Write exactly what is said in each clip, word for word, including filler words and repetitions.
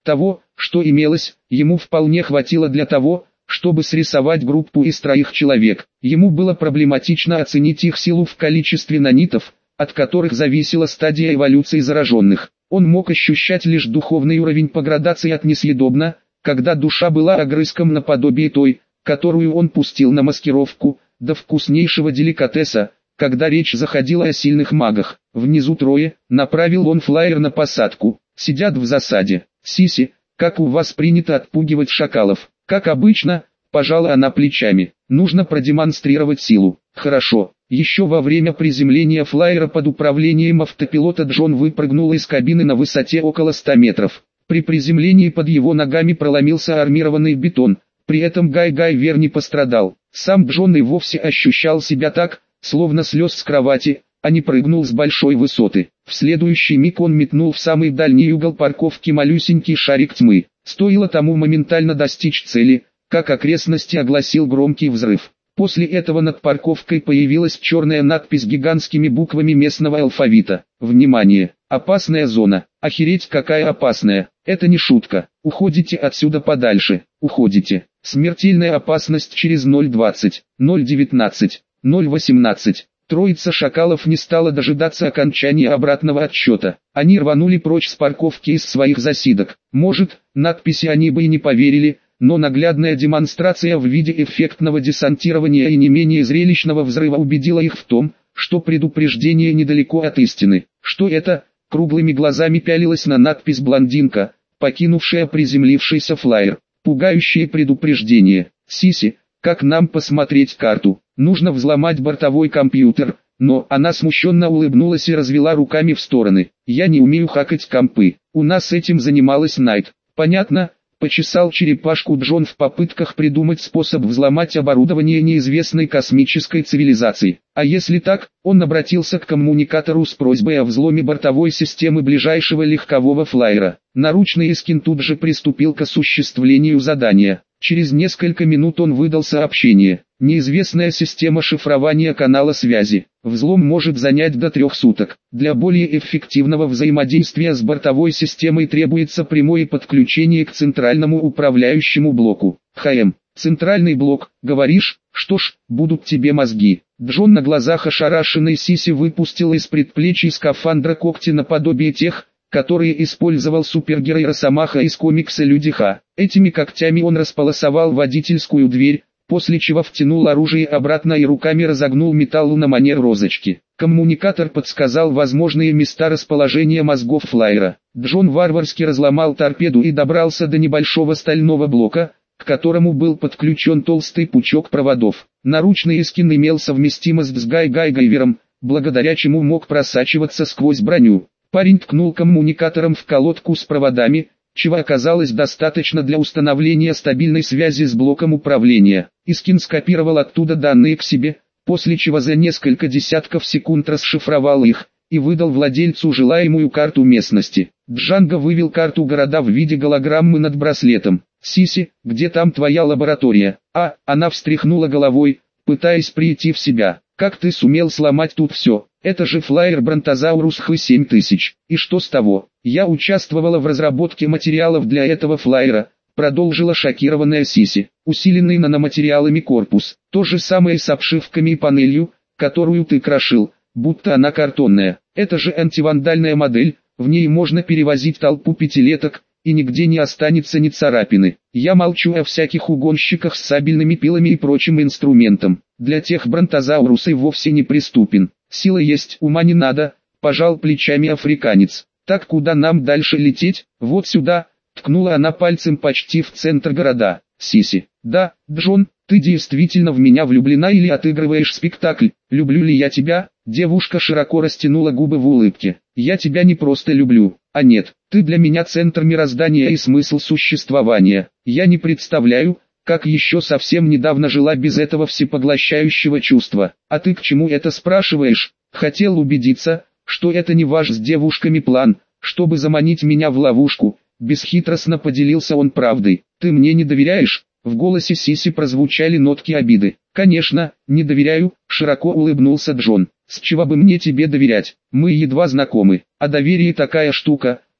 Того, что имелось, ему вполне хватило для того, чтобы срисовать группу из троих человек. Ему было проблематично оценить их силу в количестве нанитов, от которых зависела стадия эволюции зараженных. Он мог ощущать лишь духовный уровень по градации от несъедобно, когда душа была огрызком наподобие той, которую он пустил на маскировку, до вкуснейшего деликатеса, когда речь заходила о сильных магах. Внизу трое, направил он флаер на посадку, сидят в засаде. Сиси, как у вас принято отпугивать шакалов? Как обычно, пожала она плечами. Нужно продемонстрировать силу. Хорошо. Еще во время приземления флайера под управлением автопилота Джон выпрыгнул из кабины на высоте около ста метров. При приземлении под его ногами проломился армированный бетон, при этом Гай Гайвер не пострадал. Сам Джон и вовсе ощущал себя так, словно слез с кровати, а не прыгнул с большой высоты. В следующий миг он метнул в самый дальний угол парковки малюсенький шарик тьмы. Стоило тому моментально достичь цели, как окрестности огласил громкий взрыв. После этого над парковкой появилась черная надпись гигантскими буквами местного алфавита. Внимание! Опасная зона. Охереть, какая опасная. Это не шутка. Уходите отсюда подальше. Уходите. Смертельная опасность через ноль двадцать, ноль девятнадцать, ноль восемнадцать. Троица шакалов не стала дожидаться окончания обратного отсчета. Они рванули прочь с парковки из своих засидок. Может, надписи они бы и не поверили, но наглядная демонстрация в виде эффектного десантирования и не менее зрелищного взрыва убедила их в том, что предупреждение недалеко от истины. Что это? Круглыми глазами пялилась на надпись блондинка, покинувшая приземлившийся флайер. Пугающее предупреждение. Сиси, как нам посмотреть карту? Нужно взломать бортовой компьютер. Но она смущенно улыбнулась и развела руками в стороны. Я не умею хакать компы. У нас этим занималась Найт. Понятно? Почесал черепашку Джон в попытках придумать способ взломать оборудование неизвестной космической цивилизации. А если так, он обратился к коммуникатору с просьбой о взломе бортовой системы ближайшего легкового флайера. Наручный Искин тут же приступил к осуществлению задания. Через несколько минут он выдал сообщение. Неизвестная система шифрования канала связи. Взлом может занять до трех суток. Для более эффективного взаимодействия с бортовой системой требуется прямое подключение к центральному управляющему блоку. ХМ. Центральный блок, говоришь? Что ж, будут тебе мозги. Джон на глазах ошарашенной Сиси выпустил из предплечий скафандра когти наподобие тех, которые использовал супергерой Росомаха из комикса Люди Ха. Этими когтями он располосовал водительскую дверь, после чего втянул оружие обратно и руками разогнул металл на манер розочки. Коммуникатор подсказал возможные места расположения мозгов флайера. Джон варварски разломал торпеду и добрался до небольшого стального блока, к которому был подключен толстый пучок проводов. Наручный Искин имел совместимость с Гай Гайвером, благодаря чему мог просачиваться сквозь броню. Парень ткнул коммуникатором в колодку с проводами, чего оказалось достаточно для установления стабильной связи с блоком управления. Искин скопировал оттуда данные к себе, после чего за несколько десятков секунд расшифровал их и выдал владельцу желаемую карту местности. Джанго вывел карту города в виде голограммы над браслетом. «Сиси, где там твоя лаборатория?» «А», она встряхнула головой, пытаясь прийти в себя. «Как ты сумел сломать тут все? Это же флайер Бронтозаурус Х семь тысяч. И что с того? Я участвовала в разработке материалов для этого флайера», продолжила шокированная Сиси. «Усиленный наноматериалами корпус. То же самое с обшивками и панелью, которую ты крошил, будто она картонная. Это же антивандальная модель, в ней можно перевозить толпу пятилеток, и нигде не останется ни царапины. Я молчу о всяких угонщиках с сабельными пилами и прочим инструментом. Для тех бронтозаурус и вовсе не преступен. Сила есть, ума не надо», пожал плечами африканец. «Так куда нам дальше лететь?» «Вот сюда», ткнула она пальцем почти в центр города. «Сиси». «Да, Джон, ты действительно в меня влюблена или отыгрываешь спектакль? Люблю ли я тебя?» Девушка широко растянула губы в улыбке. «Я тебя не просто люблю, а нет, ты для меня центр мироздания и смысл существования. Я не представляю, как еще совсем недавно жила без этого всепоглощающего чувства. А ты к чему это спрашиваешь?» «Хотел убедиться, что это не ваш с девушками план, чтобы заманить меня в ловушку», бесхитростно поделился он правдой. «Ты мне не доверяешь?» В голосе Сиси прозвучали нотки обиды. «Конечно, не доверяю», широко улыбнулся Джон. «С чего бы мне тебе доверять? Мы едва знакомы, а доверие такая штука,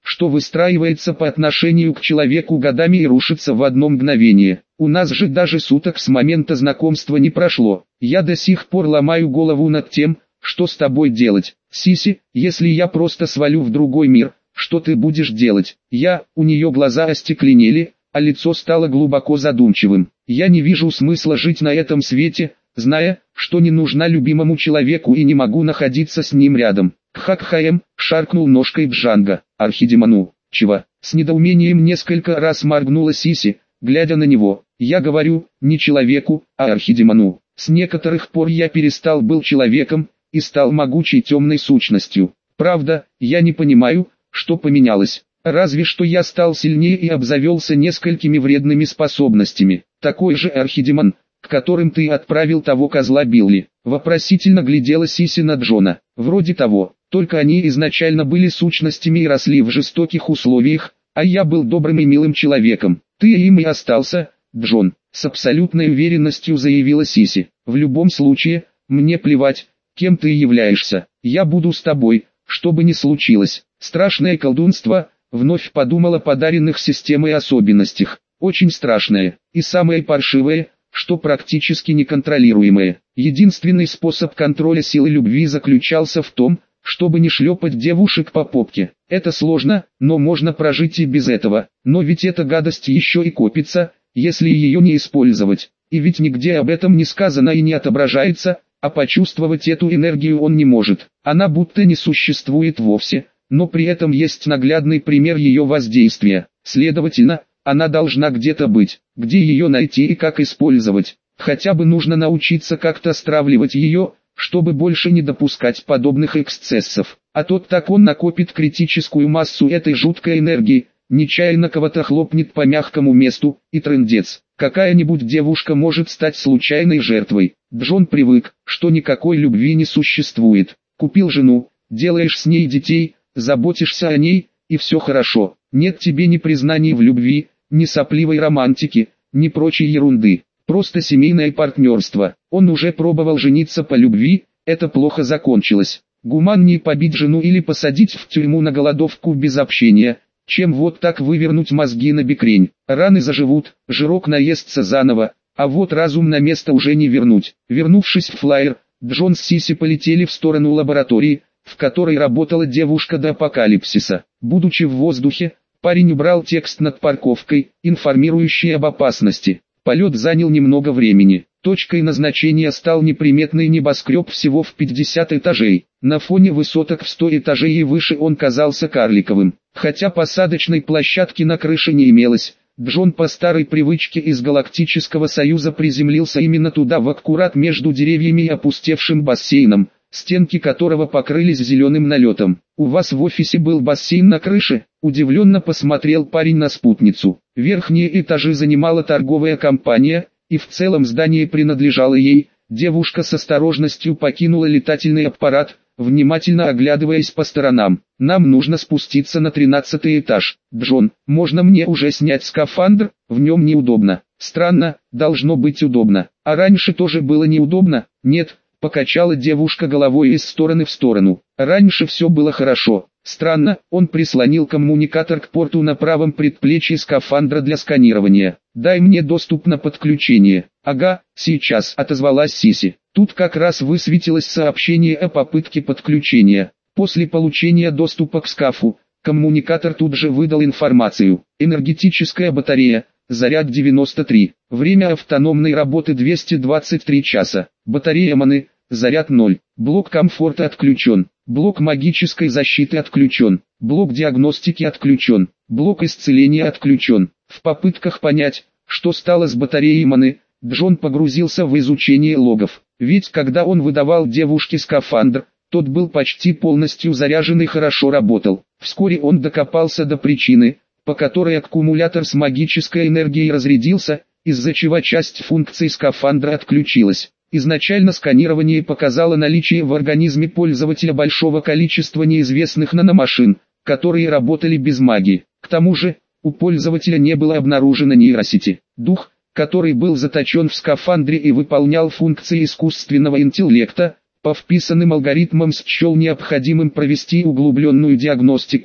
что выстраивается по отношению к человеку годами и рушится в одно мгновение. У нас же даже суток с момента знакомства не прошло. Я до сих пор ломаю голову над тем, что с тобой делать. Сиси, если я просто свалю в другой мир, что ты будешь делать? Я, у нее глаза остекленели, а лицо стало глубоко задумчивым. Я не вижу смысла жить на этом свете, зная, что не нужна любимому человеку и не могу находиться с ним рядом. Кхакхаем, шаркнул ножкой Джанго. Архидемону, чего? С недоумением несколько раз моргнула Сиси, глядя на него. Я говорю, не человеку, а архидемону. С некоторых пор я перестал быть человеком и стал могучей темной сущностью. Правда, я не понимаю, что поменялось. Разве что я стал сильнее и обзавелся несколькими вредными способностями. Такой же архидемон, к которым ты отправил того козла Билли. Вопросительно глядела Сиси на Джона. Вроде того, только они изначально были сущностями и росли в жестоких условиях, а я был добрым и милым человеком. Ты им и остался, Джон, с абсолютной уверенностью заявила Сиси. В любом случае, мне плевать, кем ты являешься. Я буду с тобой, что бы ни случилось. Страшное колдунство, вновь подумала о подаренных системой особенностях. Очень страшное, и самое паршивое, что практически неконтролируемое. Единственный способ контроля силы любви заключался в том, чтобы не шлепать девушек по попке. Это сложно, но можно прожить и без этого. Но ведь эта гадость еще и копится, если ее не использовать. И ведь нигде об этом не сказано и не отображается, а почувствовать эту энергию он не может. Она будто не существует вовсе, но при этом есть наглядный пример ее воздействия. Следовательно, она должна где-то быть, где ее найти и как использовать. Хотя бы нужно научиться как-то стравливать ее, чтобы больше не допускать подобных эксцессов. А тот так он накопит критическую массу этой жуткой энергии, нечаянно кого-то хлопнет по мягкому месту, и трындец. Какая-нибудь девушка может стать случайной жертвой. Джон привык, что никакой любви не существует. Купил жену, делаешь с ней детей, заботишься о ней, и все хорошо. Нет тебе ни признаний в любви, ни сопливой романтики, ни прочей ерунды. Просто семейное партнерство. Он уже пробовал жениться по любви, это плохо закончилось. Гуманнее побить жену или посадить в тюрьму на голодовку без общения, чем вот так вывернуть мозги на бекрень. Раны заживут, жирок наестся заново, а вот разум на место уже не вернуть. Вернувшись в флайер, Джон с Сиси полетели в сторону лаборатории, в которой работала девушка до апокалипсиса. Будучи в воздухе, парень убрал текст над парковкой, информирующий об опасности. Полет занял немного времени. Точкой назначения стал неприметный небоскреб всего в пятьдесят этажей. На фоне высоток в сто этажей и выше он казался карликовым. Хотя посадочной площадки на крыше не имелось, Джон по старой привычке из Галактического Союза приземлился именно туда, в аккурат между деревьями и опустевшим бассейном, стенки которого покрылись зеленым налетом. «У вас в офисе был бассейн на крыше?» – удивленно посмотрел парень на спутницу. Верхние этажи занимала торговая компания, и в целом здание принадлежало ей. Девушка с осторожностью покинула летательный аппарат, внимательно оглядываясь по сторонам. «Нам нужно спуститься на тринадцатый этаж. Джон, можно мне уже снять скафандр? В нем неудобно». «Странно, должно быть удобно. А раньше тоже было неудобно?» «Нет». Покачала девушка головой из стороны в сторону. Раньше все было хорошо. Странно, он прислонил коммуникатор к порту на правом предплечье скафандра для сканирования. «Дай мне доступ на подключение». «Ага, сейчас», отозвалась Сиси. Тут как раз высветилось сообщение о попытке подключения. После получения доступа к скафу, коммуникатор тут же выдал информацию. Энергетическая батарея. Заряд девяносто три. Время автономной работы двести двадцать три часа. Батарея маны. Заряд ноль. Блок комфорта отключен. Блок магической защиты отключен. Блок диагностики отключен. Блок исцеления отключен. В попытках понять, что стало с батареей маны, Джон погрузился в изучение логов. Ведь когда он выдавал девушке скафандр, тот был почти полностью заряжен и хорошо работал. Вскоре он докопался до причины, по которой аккумулятор с магической энергией разрядился, из-за чего часть функций скафандра отключилась. Изначально сканирование показало наличие в организме пользователя большого количества неизвестных наномашин, которые работали без магии. К тому же, у пользователя не было обнаружено нейросети. Дух, который был заточен в скафандре и выполнял функции искусственного интеллекта, по вписанным алгоритмам счел необходимым провести углубленную диагностику,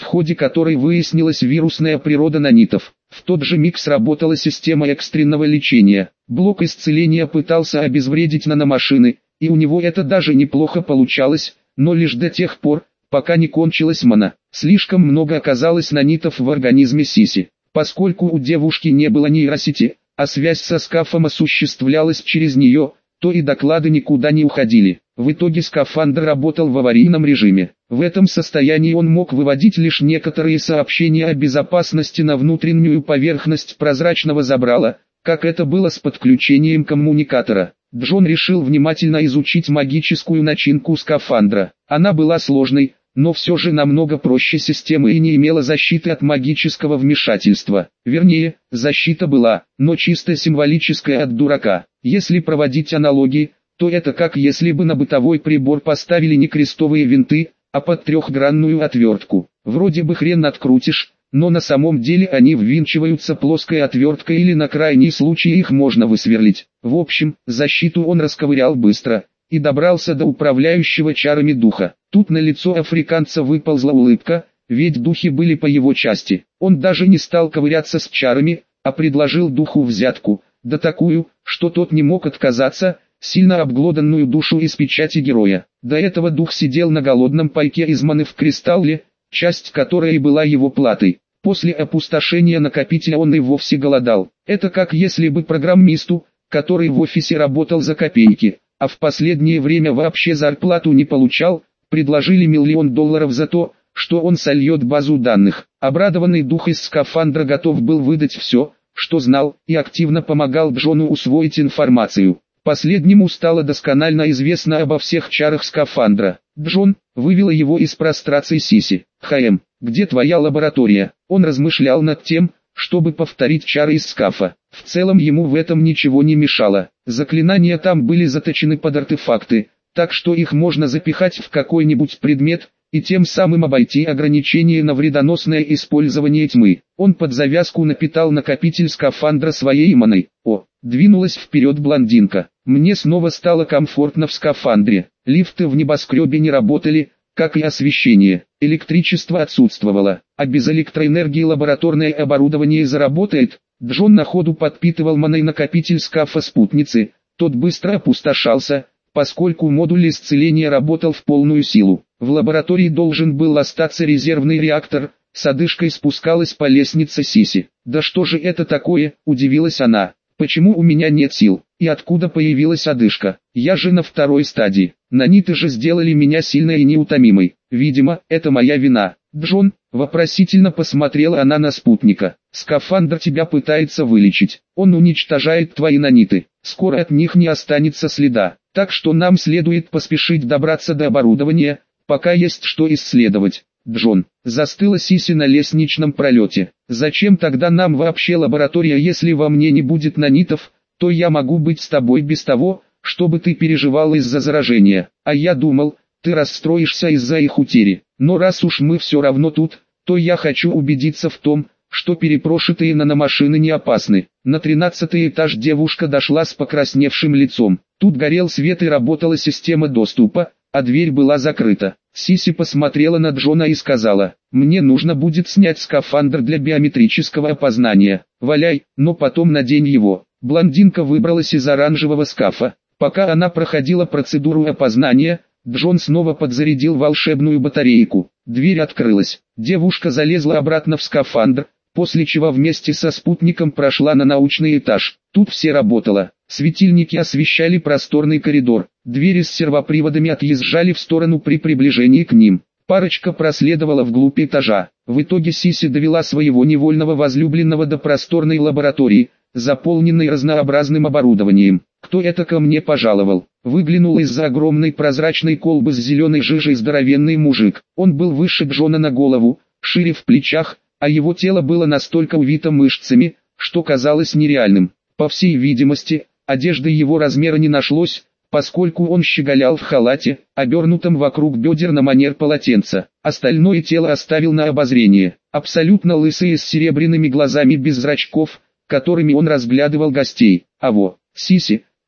в ходе которой выяснилась вирусная природа нанитов. В тот же миг сработала система экстренного лечения. Блок исцеления пытался обезвредить наномашины, и у него это даже неплохо получалось, но лишь до тех пор, пока не кончилась мана. Слишком много оказалось нанитов в организме Сиси. Поскольку у девушки не было нейросети, а связь со скафом осуществлялась через нее, то и доклады никуда не уходили. В итоге скафандр работал в аварийном режиме. В этом состоянии он мог выводить лишь некоторые сообщения о безопасности на внутреннюю поверхность прозрачного забрала, как это было с подключением коммуникатора. Джон решил внимательно изучить магическую начинку скафандра. Она была сложной, но все же намного проще системы и не имела защиты от магического вмешательства. Вернее, защита была, но чисто символическая от дурака. Если проводить аналогии, то это как если бы на бытовой прибор поставили не крестовые винты, а под трехгранную отвертку. Вроде бы хрен открутишь, но на самом деле они ввинчиваются плоской отверткой или на крайний случай их можно высверлить. В общем, защиту он расковырял быстро и добрался до управляющего чарами духа. Тут на лицо африканца выползла улыбка, ведь духи были по его части. Он даже не стал ковыряться с чарами, а предложил духу взятку, да такую, что тот не мог отказаться, сильно обглоданную душу из печати героя. До этого дух сидел на голодном пайке из маны в кристалле, часть которой была его платой. После опустошения накопителя он и вовсе голодал. Это как если бы программисту, который в офисе работал за копейки, а в последнее время вообще зарплату не получал, предложили миллион долларов за то, что он сольет базу данных. Обрадованный дух из скафандра готов был выдать все, что знал, и активно помогал Джону усвоить информацию. Последнему стало досконально известно обо всех чарах скафандра. Джон вывела его из прострации Сиси. «Хэм, где твоя лаборатория?» Он размышлял над тем, чтобы повторить чары из скафа. В целом ему в этом ничего не мешало. Заклинания там были заточены под артефакты, так что их можно запихать в какой-нибудь предмет, и тем самым обойти ограничения на вредоносное использование тьмы. Он под завязку напитал накопитель скафандра своей маной. О, двинулась вперед блондинка. Мне снова стало комфортно в скафандре. Лифты в небоскребе не работали, как и освещение. Электричество отсутствовало, а без электроэнергии лабораторное оборудование заработает. Джон на ходу подпитывал маной накопитель скафа спутницы. Тот быстро опустошался, поскольку модуль исцеления работал в полную силу. В лаборатории должен был остаться резервный реактор. С одышкой спускалась по лестнице Сиси. «Да что же это такое?» – удивилась она. «Почему у меня нет сил? И откуда появилась одышка? Я же на второй стадии. Наниты же сделали меня сильной и неутомимой. Видимо, это моя вина». «Джон», – вопросительно посмотрела она на спутника. «Скафандр тебя пытается вылечить. Он уничтожает твои наниты. Скоро от них не останется следа. Так что нам следует поспешить добраться до оборудования, пока есть что исследовать». «Джон», застыла Сиси на лестничном пролете. «Зачем тогда нам вообще лаборатория, если во мне не будет нанитов, то я могу быть с тобой без того, чтобы ты переживал из-за заражения. А я думал, ты расстроишься из-за их утери. Но раз уж мы все равно тут, то я хочу убедиться в том, что перепрошитые наномашины не опасны». На тринадцатый этаж девушка дошла с покрасневшим лицом. Тут горел свет и работала система доступа, а дверь была закрыта. Сиси посмотрела на Джона и сказала: «Мне нужно будет снять скафандр для биометрического опознания. Валяй, но потом надень его». Блондинка выбралась из оранжевого скафа. Пока она проходила процедуру опознания, Джон снова подзарядил волшебную батарейку. Дверь открылась. Девушка залезла обратно в скафандр, после чего вместе со спутником прошла на научный этаж. Тут все работало. Светильники освещали просторный коридор. Двери с сервоприводами отъезжали в сторону при приближении к ним. Парочка проследовала вглубь этажа. В итоге Сиси довела своего невольного возлюбленного до просторной лаборатории, заполненной разнообразным оборудованием. «Кто это ко мне пожаловал?» Выглянул из-за огромной прозрачной колбы с зеленой жижей здоровенный мужик. Он был выше Джона на голову, шире в плечах, а его тело было настолько увито мышцами, что казалось нереальным. По всей видимости, одежды его размера не нашлось, поскольку он щеголял в халате, обернутом вокруг бедер на манер полотенца. Остальное тело оставил на обозрение. Абсолютно лысый с серебряными глазами без зрачков, которыми он разглядывал гостей. «А во, Сиси,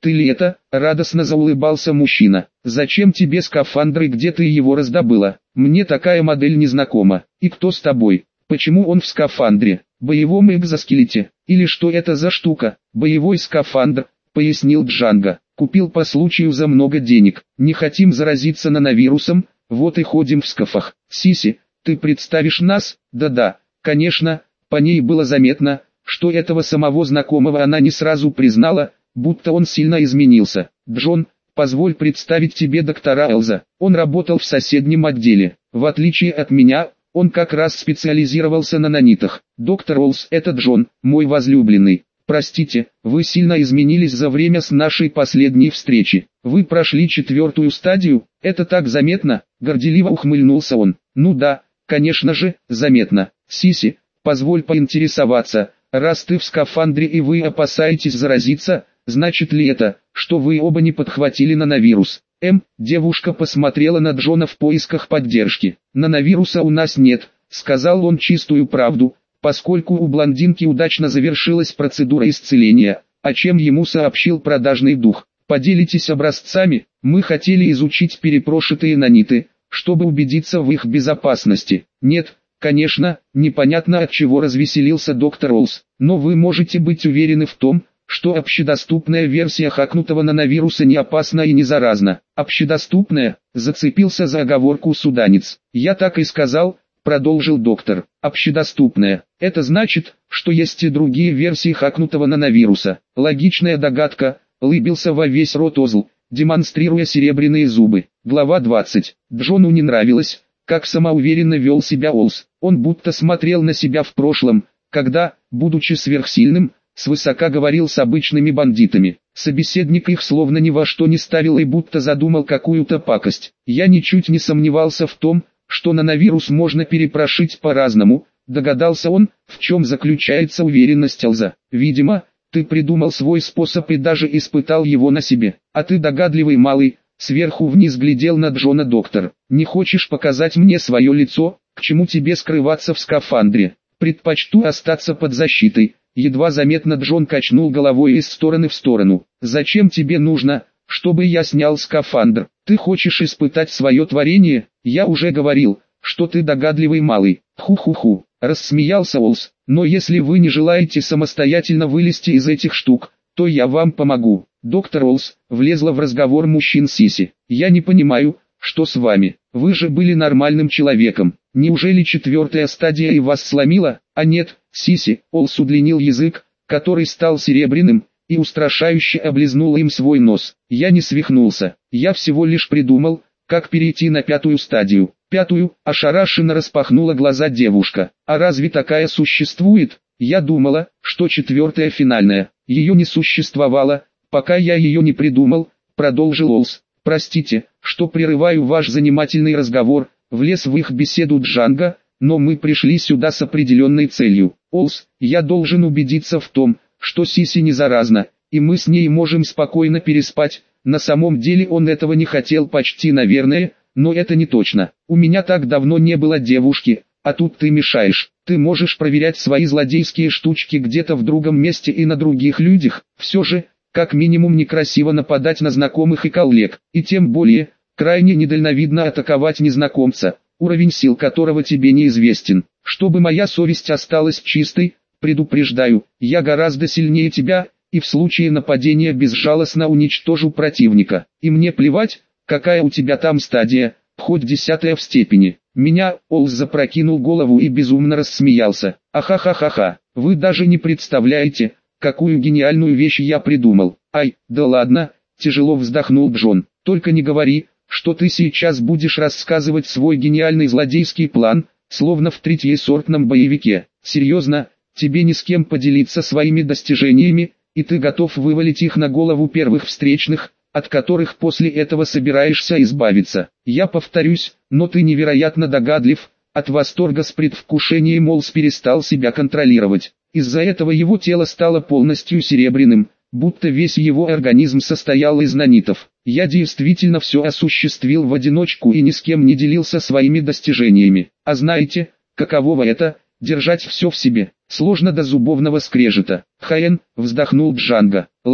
Ты ли это? Радостно заулыбался мужчина. Зачем тебе скафандр и где ты его раздобыла? Мне такая модель не знакома. И кто с тобой? Почему он в скафандре? Боевом экзоскелете? Или что это за штука? Боевой скафандр, пояснил Джанго. Купил по случаю за много денег. Не хотим заразиться нановирусом, вот и ходим в скафах. Сиси, ты представишь нас? Да-да, конечно, по ней было заметно, что этого самого знакомого она не сразу признала, будто он сильно изменился. Джон, позволь представить тебе доктора Элза. Он работал в соседнем отделе. В отличие от меня, он как раз специализировался на нанитах. Доктор Олс, это Джон, мой возлюбленный. Простите, вы сильно изменились за время с нашей последней встречи. Вы прошли четвертую стадию, это так заметно, горделиво ухмыльнулся он. Ну да, конечно же, заметно. Сиси, позволь поинтересоваться, раз ты в скафандре и вы опасаетесь заразиться, значит ли это, что вы оба не подхватили нановирус? М, девушка посмотрела на Джона в поисках поддержки. Нановируса у нас нет, сказал он чистую правду, поскольку у блондинки удачно завершилась процедура исцеления, о чем ему сообщил продажный дух. Поделитесь образцами, мы хотели изучить перепрошитые наниты, чтобы убедиться в их безопасности. Нет, конечно, непонятно от чего развеселился доктор Олс, но вы можете быть уверены в том, что общедоступная версия хакнутого нановируса не опасна и не заразна. Общедоступная, зацепился за оговорку суданец. Я так и сказал, продолжил доктор. Общедоступная. Это значит, что есть и другие версии хакнутого нановируса. Логичная догадка, улыбился во весь рот Озл, демонстрируя серебряные зубы. Глава двадцать. Джону не нравилось, как самоуверенно вел себя Олс. Он будто смотрел на себя в прошлом, когда, будучи сверхсильным, свысока говорил с обычными бандитами. Собеседник их словно ни во что не ставил и будто задумал какую-то пакость. Я ничуть не сомневался в том, что нановирус можно перепрошить по-разному, догадался он, в чем заключается уверенность Элза. Видимо, ты придумал свой способ и даже испытал его на себе. А ты догадливый малый, сверху вниз глядел на Джона доктор. Не хочешь показать мне свое лицо, к чему тебе скрываться в скафандре? Предпочту остаться под защитой. Едва заметно Джон качнул головой из стороны в сторону. «Зачем тебе нужно, чтобы я снял скафандр? Ты хочешь испытать свое творение? Я уже говорил, что ты догадливый малый». «Ху-ху-ху», — рассмеялся Олс. «Но если вы не желаете самостоятельно вылезти из этих штук, то я вам помогу». Доктор Олс влезла в разговор мужчин Сиси. «Я не понимаю, что с вами? Вы же были нормальным человеком. Неужели четвертая стадия и вас сломила? А нет, Сиси». Олс удлинил язык, который стал серебряным, и устрашающе облизнул им свой нос. «Я не свихнулся. Я всего лишь придумал, как перейти на пятую стадию». «Пятую?» – ошарашенно распахнула глаза девушка. «А разве такая существует? Я думала, что четвертая финальная. Ее не существовало, пока я ее не придумал», – продолжил Олс. «Простите, что прерываю ваш занимательный разговор», – влез в их беседу Джанго, «но мы пришли сюда с определенной целью. Олс, я должен убедиться в том, что Сиси не заразна, и мы с ней можем спокойно переспать». На самом деле он этого не хотел почти наверное, но это не точно. «У меня так давно не было девушки, а тут ты мешаешь. Ты можешь проверять свои злодейские штучки где-то в другом месте и на других людях. Все же, как минимум некрасиво нападать на знакомых и коллег, и тем более, крайне недальновидно атаковать незнакомца, уровень сил которого тебе неизвестен. Чтобы моя совесть осталась чистой, предупреждаю, я гораздо сильнее тебя, и в случае нападения безжалостно уничтожу противника. И мне плевать, какая у тебя там стадия, хоть десятая в степени». Меня, Олс запрокинул голову и безумно рассмеялся. «Ахахахаха, вы даже не представляете, какую гениальную вещь я придумал». «Ай, да ладно», тяжело вздохнул Джон. «Только не говори, что ты сейчас будешь рассказывать свой гениальный злодейский план, словно в третьесортном боевике. Серьезно, тебе ни с кем поделиться своими достижениями, и ты готов вывалить их на голову первых встречных, от которых после этого собираешься избавиться. Я повторюсь, но ты невероятно догадлив». От восторга с предвкушением Олс перестал себя контролировать. Из-за этого его тело стало полностью серебряным, будто весь его организм состоял из нанитов. «Я действительно все осуществил в одиночку и ни с кем не делился своими достижениями. А знаете, каково это – держать все в себе? Сложно до зубовного скрежета». «Хаен», – вздохнул Джанго. «Ладно,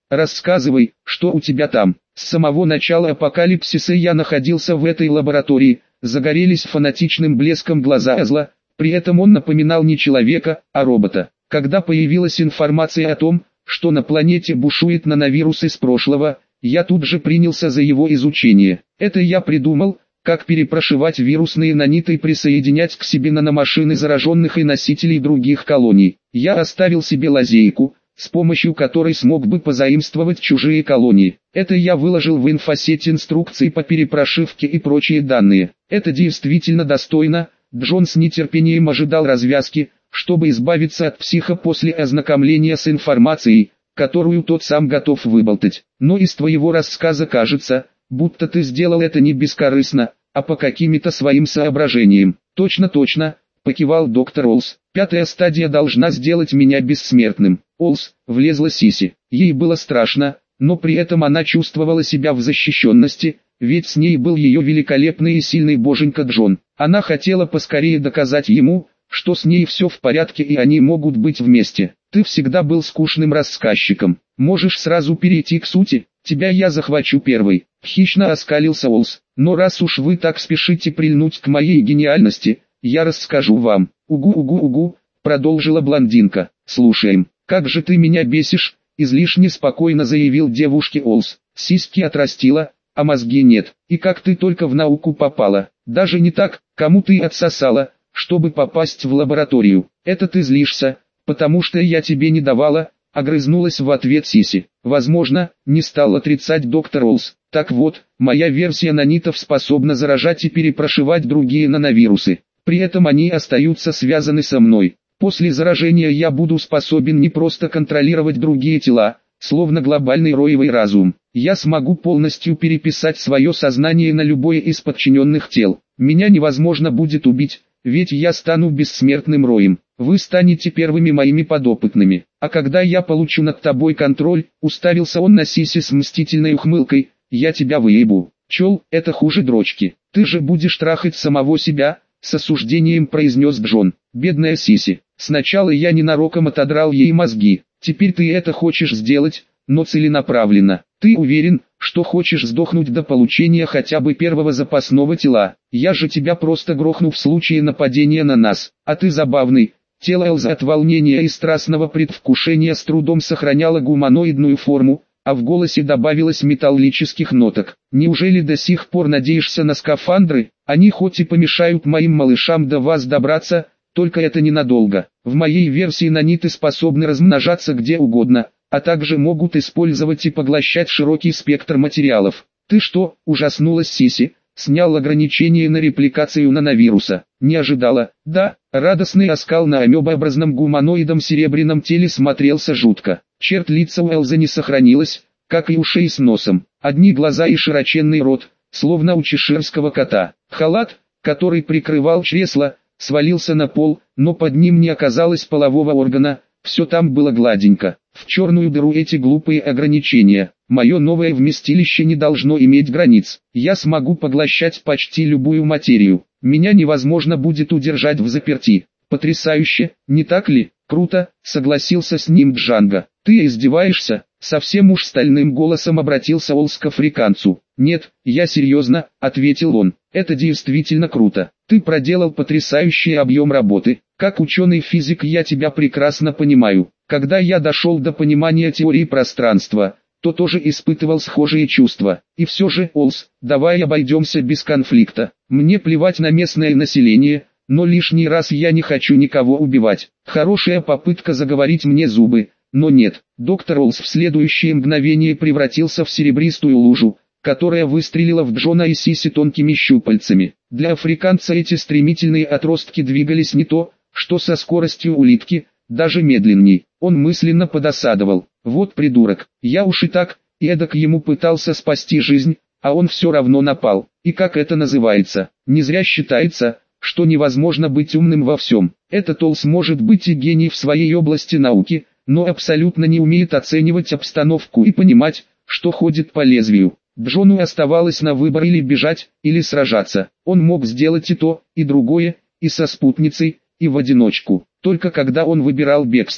рассказывай, что у тебя там. С самого начала апокалипсиса я находился в этой лаборатории, загорелись фанатичным блеском глаза Азла, при этом он напоминал не человека, а робота. Когда появилась информация о том, что на планете бушует нановирус из прошлого, я тут же принялся за его изучение. Это я придумал, как перепрошивать вирусные наниты и присоединять к себе наномашины зараженных и носителей других колоний. Я оставил себе лазейку, с помощью которой смог бы позаимствовать чужие колонии. Это я выложил в инфосеть инструкции по перепрошивке и прочие данные. Это действительно достойно. Джон с нетерпением ожидал развязки, чтобы избавиться от психа после ознакомления с информацией, которую тот сам готов выболтать. Но из твоего рассказа кажется, будто ты сделал это не бескорыстно, а по каким-то своим соображениям. Точно-точно, покивал доктор Олс. Пятая стадия должна сделать меня бессмертным. Олс, влезла Сиси. Ей было страшно, но при этом она чувствовала себя в защищенности, ведь с ней был ее великолепный и сильный боженька Джон. Она хотела поскорее доказать ему, что с ней все в порядке и они могут быть вместе. Ты всегда был скучным рассказчиком. Можешь сразу перейти к сути, тебя я захвачу первый. Хищно оскалился Олс. Но раз уж вы так спешите прильнуть к моей гениальности, я расскажу вам. Угу-угу-угу, продолжила блондинка. Слушаем. Как же ты меня бесишь, излишне спокойно заявил девушке Олс. Сиськи отрастила, а мозги нет. И как ты только в науку попала. Даже не так, кому ты отсосала, чтобы попасть в лабораторию. Это ты злишься, потому что я тебе не давала, огрызнулась в ответ Сиси. Возможно, не стал отрицать доктор Олс. Так вот, моя версия нанитов способна заражать и перепрошивать другие нановирусы. При этом они остаются связаны со мной. После заражения я буду способен не просто контролировать другие тела, словно глобальный роевый разум. Я смогу полностью переписать свое сознание на любое из подчиненных тел. Меня невозможно будет убить, ведь я стану бессмертным роем. Вы станете первыми моими подопытными. А когда я получу над тобой контроль, уставился он на Сиси с мстительной ухмылкой, я тебя выебу. Чел, это хуже дрочки. Ты же будешь трахать самого себя, с осуждением произнес Джон. Бедная Сиси. Сначала я ненароком отодрал ей мозги. Теперь ты это хочешь сделать, но целенаправленно. Ты уверен, что хочешь сдохнуть до получения хотя бы первого запасного тела? Я же тебя просто грохну в случае нападения на нас. А ты забавный. Тело Элзы от волнения и страстного предвкушения с трудом сохраняло гуманоидную форму, а в голосе добавилось металлических ноток. Неужели до сих пор надеешься на скафандры? Они хоть и помешают моим малышам до вас добраться, только это ненадолго. В моей версии наниты способны размножаться где угодно, а также могут использовать и поглощать широкий спектр материалов. Ты что, ужаснулась Сиси? Снял ограничение на репликацию нановируса. Не ожидала. Да, радостный оскал на амебообразном гуманоидом серебряном теле смотрелся жутко. Черт лица у Элзы не сохранилось, как и ушей с носом. Одни глаза и широченный рот, словно у чеширского кота. Халат, который прикрывал чресло, свалился на пол, но под ним не оказалось полового органа, все там было гладенько. В черную дыру эти глупые ограничения. Мое новое вместилище не должно иметь границ. Я смогу поглощать почти любую материю. Меня невозможно будет удержать в заперти. Потрясающе, не так ли? Круто, согласился с ним Джанго. Ты издеваешься? Совсем уж стальным голосом обратился Олс к африканцу. Нет, я серьезно, ответил он. Это действительно круто. Ты проделал потрясающий объем работы. Как ученый-физик я тебя прекрасно понимаю. Когда я дошел до понимания теории пространства, то тоже испытывал схожие чувства. И все же, Олс, давай обойдемся без конфликта. Мне плевать на местное население, но лишний раз я не хочу никого убивать. Хорошая попытка заговорить мне зубы, но нет. Доктор Олс в следующее мгновение превратился в серебристую лужу, которая выстрелила в Джона и Сиси тонкими щупальцами. Для африканца эти стремительные отростки двигались не то, что со скоростью улитки, даже медленней. Он мысленно подосадовал. Вот придурок, я уж и так, и эдак ему пытался спасти жизнь, а он все равно напал. И как это называется? Не зря считается, что невозможно быть умным во всем. Этот Олс может быть и гений в своей области науки, но абсолютно не умеет оценивать обстановку и понимать, что ходит по лезвию. Джону оставалось на выбор или бежать, или сражаться. Он мог сделать и то, и другое, и со спутницей, и в одиночку. Только когда он выбирал бегство,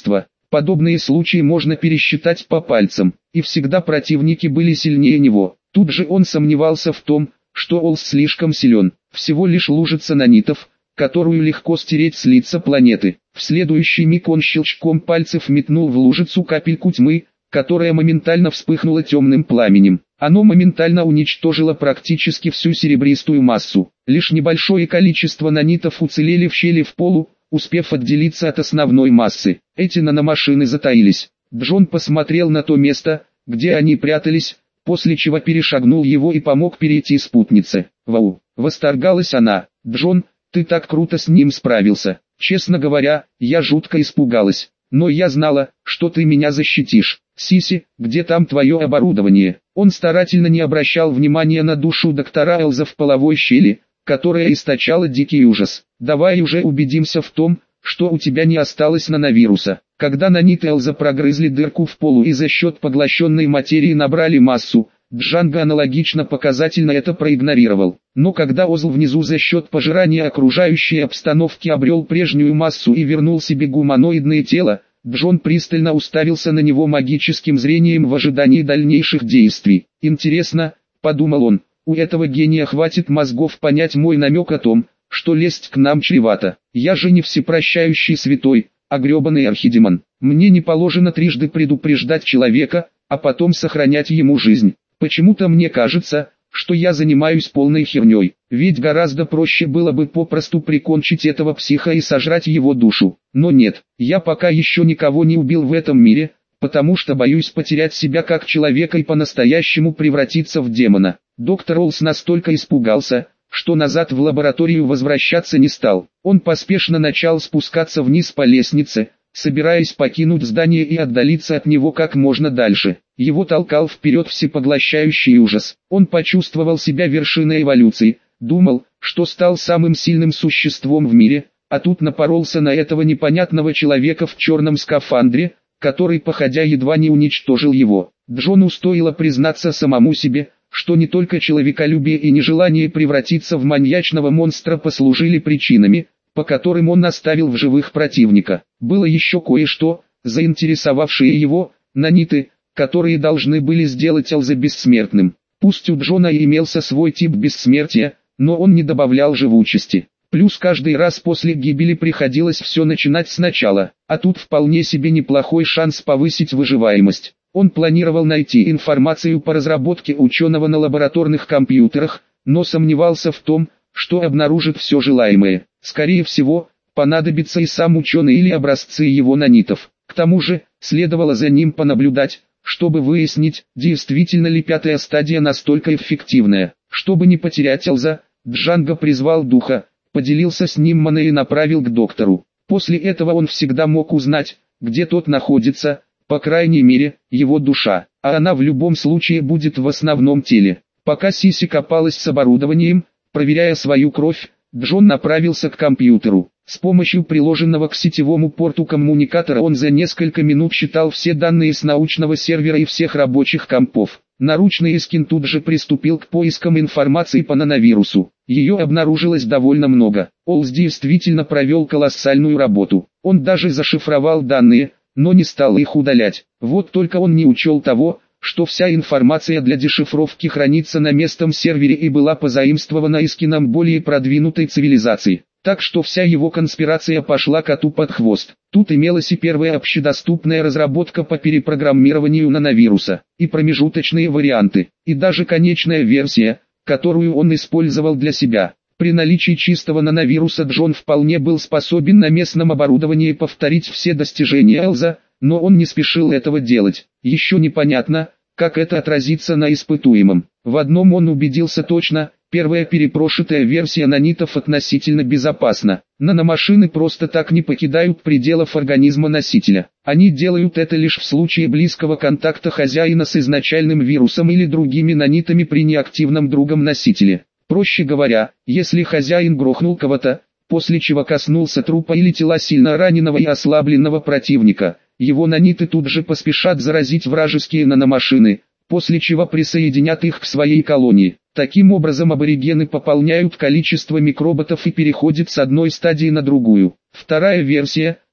Подобные случаи можно пересчитать по пальцам, и всегда противники были сильнее него. Тут же он сомневался в том, что Олс слишком силен, всего лишь лужица нанитов, которую легко стереть с лица планеты. В следующий миг он щелчком пальцев метнул в лужицу капельку тьмы, которая моментально вспыхнула темным пламенем. Оно моментально уничтожило практически всю серебристую массу. Лишь небольшое количество нанитов уцелели в щели в полу, успев отделиться от основной массы. Эти наномашины затаились. Джон посмотрел на то место, где они прятались, после чего перешагнул его и помог перейти спутнице. «Вау!» — восторгалась она. «Джон, ты так круто с ним справился. Честно говоря, я жутко испугалась. Но я знала, что ты меня защитишь. Сиси, где там твое оборудование?» Он старательно не обращал внимания на душу доктора Элза в половой щели, которая источала дикий ужас. «Давай уже убедимся в том, что у тебя не осталось нановируса». Когда наниты Элза прогрызли дырку в полу и за счет поглощенной материи набрали массу, Джанго аналогично показательно это проигнорировал. Но когда Озл внизу за счет пожирания окружающей обстановки обрел прежнюю массу и вернул себе гуманоидное тело, Джон пристально уставился на него магическим зрением в ожидании дальнейших действий. «Интересно», — подумал он, — «у этого гения хватит мозгов понять мой намек о том, что лезть к нам чревато. Я же не всепрощающий святой, а гребаный архидемон. Мне не положено трижды предупреждать человека, а потом сохранять ему жизнь. Почему-то мне кажется, что я занимаюсь полной херней, ведь гораздо проще было бы попросту прикончить этого психа и сожрать его душу. Но нет, я пока еще никого не убил в этом мире, потому что боюсь потерять себя как человека и по-настоящему превратиться в демона». Доктор Олс настолько испугался, что назад в лабораторию возвращаться не стал. Он поспешно начал спускаться вниз по лестнице, собираясь покинуть здание и отдалиться от него как можно дальше. Его толкал вперед всепоглощающий ужас. Он почувствовал себя вершиной эволюции, думал, что стал самым сильным существом в мире, а тут напоролся на этого непонятного человека в черном скафандре, который походя едва не уничтожил его. Джону стоило признаться самому себе, что не только человеколюбие и нежелание превратиться в маньячного монстра послужили причинами, по которым он оставил в живых противника. Было еще кое-что, заинтересовавшее его, наниты, которые должны были сделать Элза бессмертным. Пусть у Джона и имелся свой тип бессмертия, но он не добавлял живучести. Плюс каждый раз после гибели приходилось все начинать сначала, а тут вполне себе неплохой шанс повысить выживаемость. Он планировал найти информацию по разработке ученого на лабораторных компьютерах, но сомневался в том, что обнаружит все желаемое. Скорее всего, понадобится и сам ученый или образцы его нанитов. К тому же, следовало за ним понаблюдать, чтобы выяснить, действительно ли пятая стадия настолько эффективная. Чтобы не потерять Элза, Джанго призвал духа, поделился с ним маной и направил к доктору. После этого он всегда мог узнать, где тот находится, по крайней мере, его душа, а она в любом случае будет в основном теле. Пока Сиси копалась с оборудованием, проверяя свою кровь, Джон направился к компьютеру. С помощью приложенного к сетевому порту коммуникатора он за несколько минут считал все данные с научного сервера и всех рабочих компов. Наручный Искин тут же приступил к поискам информации по нановирусу. Ее обнаружилось довольно много. Олс действительно провел колоссальную работу. Он даже зашифровал данные, но не стал их удалять. Вот только он не учел того, что вся информация для дешифровки хранится на местном сервере и была позаимствована Искином более продвинутой цивилизации. Так что вся его конспирация пошла коту под хвост. Тут имелась и первая общедоступная разработка по перепрограммированию нановируса, и промежуточные варианты, и даже конечная версия, которую он использовал для себя. При наличии чистого нановируса Джон вполне был способен на местном оборудовании повторить все достижения Элза, но он не спешил этого делать. Еще непонятно, как это отразится на испытуемом. В одном он убедился точно: первая перепрошитая версия нанитов относительно безопасна. Наномашины просто так не покидают пределов организма носителя. Они делают это лишь в случае близкого контакта хозяина с изначальным вирусом или другими нанитами при неактивном другом носителе. Проще говоря, если хозяин грохнул кого-то, после чего коснулся трупа или тела сильно раненого и ослабленного противника, его наниты тут же поспешат заразить вражеские наномашины, после чего присоединят их к своей колонии. Таким образом аборигены пополняют количество микроботов и переходят с одной стадии на другую. Вторая версия,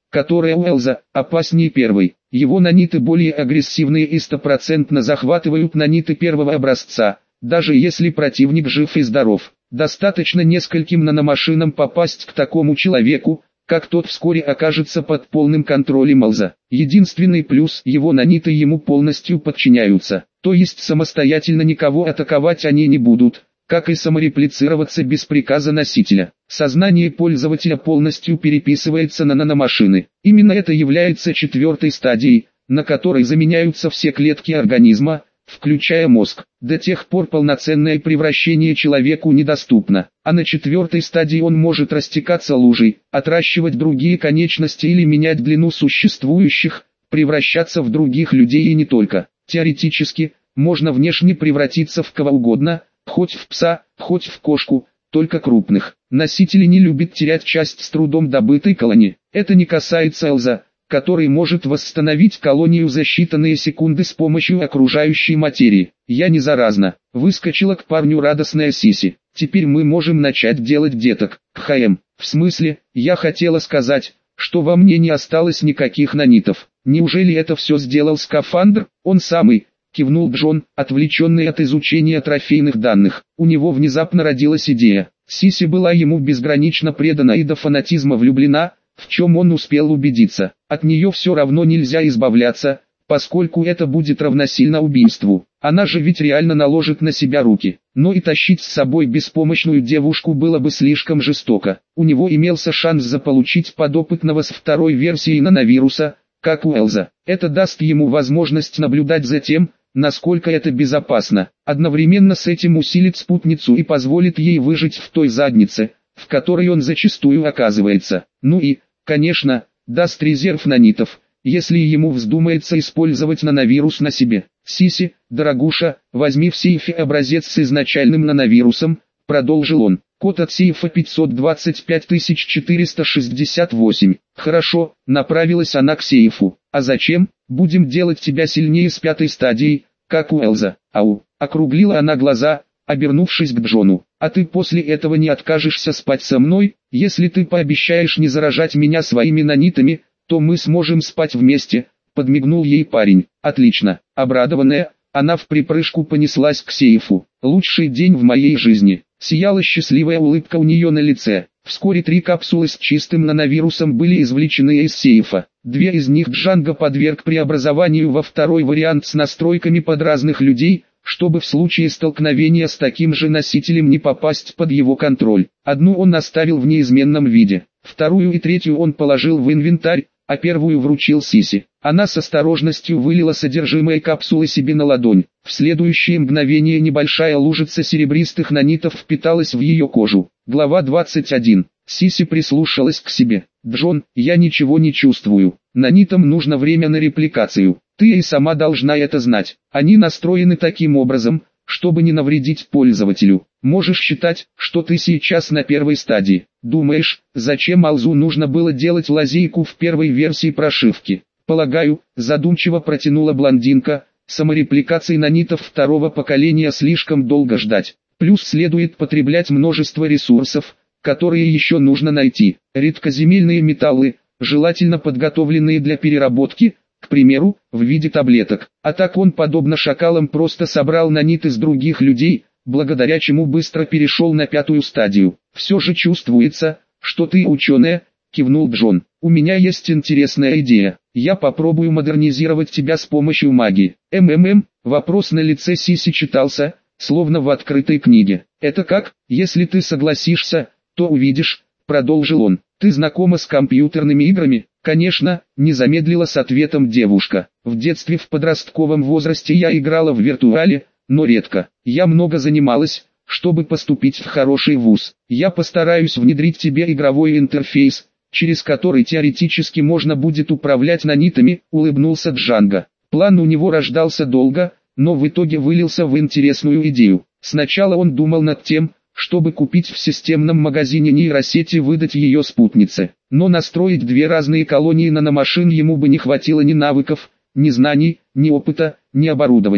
которая у Элза опаснее первой. Его наниты более агрессивные и стопроцентно захватывают наниты первого образца, даже если противник жив и здоров. Достаточно нескольким наномашинам попасть к такому человеку, как тот вскоре окажется под полным контролем Элза. Единственный плюс – его наниты ему полностью подчиняются, то есть самостоятельно никого атаковать они не будут, как и самореплицироваться без приказа носителя. Сознание пользователя полностью переписывается на наномашины. Именно это является четвертой стадией, на которой заменяются все клетки организма, включая мозг. До тех пор полноценное превращение человеку недоступно, а на четвертой стадии он может растекаться лужей, отращивать другие конечности или менять длину существующих, превращаться в других людей и не только. Теоретически, можно внешне превратиться в кого угодно, хоть в пса, хоть в кошку, только крупных. Носители не любят терять часть с трудом добытой колонии. Это не касается Элза, который может восстановить колонию за считанные секунды с помощью окружающей материи. Я не заразна. Выскочила к парню радостная Сиси. Теперь мы можем начать делать деток. Кхм. В смысле, я хотела сказать, что во мне не осталось никаких нанитов. Неужели это все сделал скафандр? Он самый. Кивнул Джон, отвлеченный от изучения трофейных данных. У него внезапно родилась идея. Сиси была ему безгранично предана и до фанатизма влюблена, в чем он успел убедиться. От нее все равно нельзя избавляться, поскольку это будет равносильно убийству. Она же ведь реально наложит на себя руки. Но и тащить с собой беспомощную девушку было бы слишком жестоко. У него имелся шанс заполучить подопытного с второй версией нановируса, как у Элза. Это даст ему возможность наблюдать за тем, насколько это безопасно. Одновременно с этим усилит спутницу и позволит ей выжить в той заднице, в которой он зачастую оказывается. Ну и, конечно, даст резерв нанитов, если ему вздумается использовать нановирус на себе. Сиси, дорогуша, возьми в сейфе образец с изначальным нановирусом, продолжил он. Код от сейфа пятьсот двадцать пять четыреста шестьдесят восемь. Хорошо, направилась она к сейфу. А зачем? Будем делать тебя сильнее с пятой стадией, как у Элза. Ау. Округлила она глаза, обернувшись к Джону. А ты после этого не откажешься спать со мной? Если ты пообещаешь не заражать меня своими нанитами, то мы сможем спать вместе, подмигнул ей парень. Отлично. Обрадованная, она в припрыжку понеслась к сейфу. Лучший день в моей жизни. Сияла счастливая улыбка у нее на лице. Вскоре три капсулы с чистым нановирусом были извлечены из сейфа. Две из них Джанго подверг преобразованию во второй вариант с настройками под разных людей, чтобы в случае столкновения с таким же носителем не попасть под его контроль. Одну он оставил в неизменном виде, вторую и третью он положил в инвентарь, а первую вручил Сиси. Она с осторожностью вылила содержимое капсулы себе на ладонь. В следующее мгновение небольшая лужица серебристых нанитов впиталась в ее кожу. Глава двадцать один. Сиси прислушалась к себе. «Джон, я ничего не чувствую. Нанитам нужно время на репликацию. Ты и сама должна это знать. Они настроены таким образом, чтобы не навредить пользователю. Можешь считать, что ты сейчас на первой стадии. Думаешь, зачем Алзу нужно было делать лазейку в первой версии прошивки? Полагаю, задумчиво протянула блондинка, саморепликации нанитов второго поколения слишком долго ждать. Плюс следует потреблять множество ресурсов, которые еще нужно найти. Редкоземельные металлы, желательно подготовленные для переработки, к примеру, в виде таблеток. А так он, подобно шакалам, просто собрал наниты с других людей, благодаря чему быстро перешел на пятую стадию. «Все же чувствуется, что ты ученая», — кивнул Джон. «У меня есть интересная идея. Я попробую модернизировать тебя с помощью магии». «МММ», вопрос на лице Сиси читался, словно в открытой книге. «Это как? Если ты согласишься, то увидишь», — продолжил он. «Ты знакома с компьютерными играми?» «Конечно», — не замедлила с ответом девушка. «В детстве в подростковом возрасте я играла в виртуале, но редко. Я много занималась, чтобы поступить в хороший вуз. Я постараюсь внедрить тебе игровой интерфейс, через который теоретически можно будет управлять нанитами», — улыбнулся Джанго. План у него рождался долго, но в итоге вылился в интересную идею. Сначала он думал над тем, чтобы купить в системном магазине нейросети и выдать ее спутнице. Но настроить две разные колонии наномашин ему бы не хватило ни навыков, ни знаний, ни опыта, ни оборудования.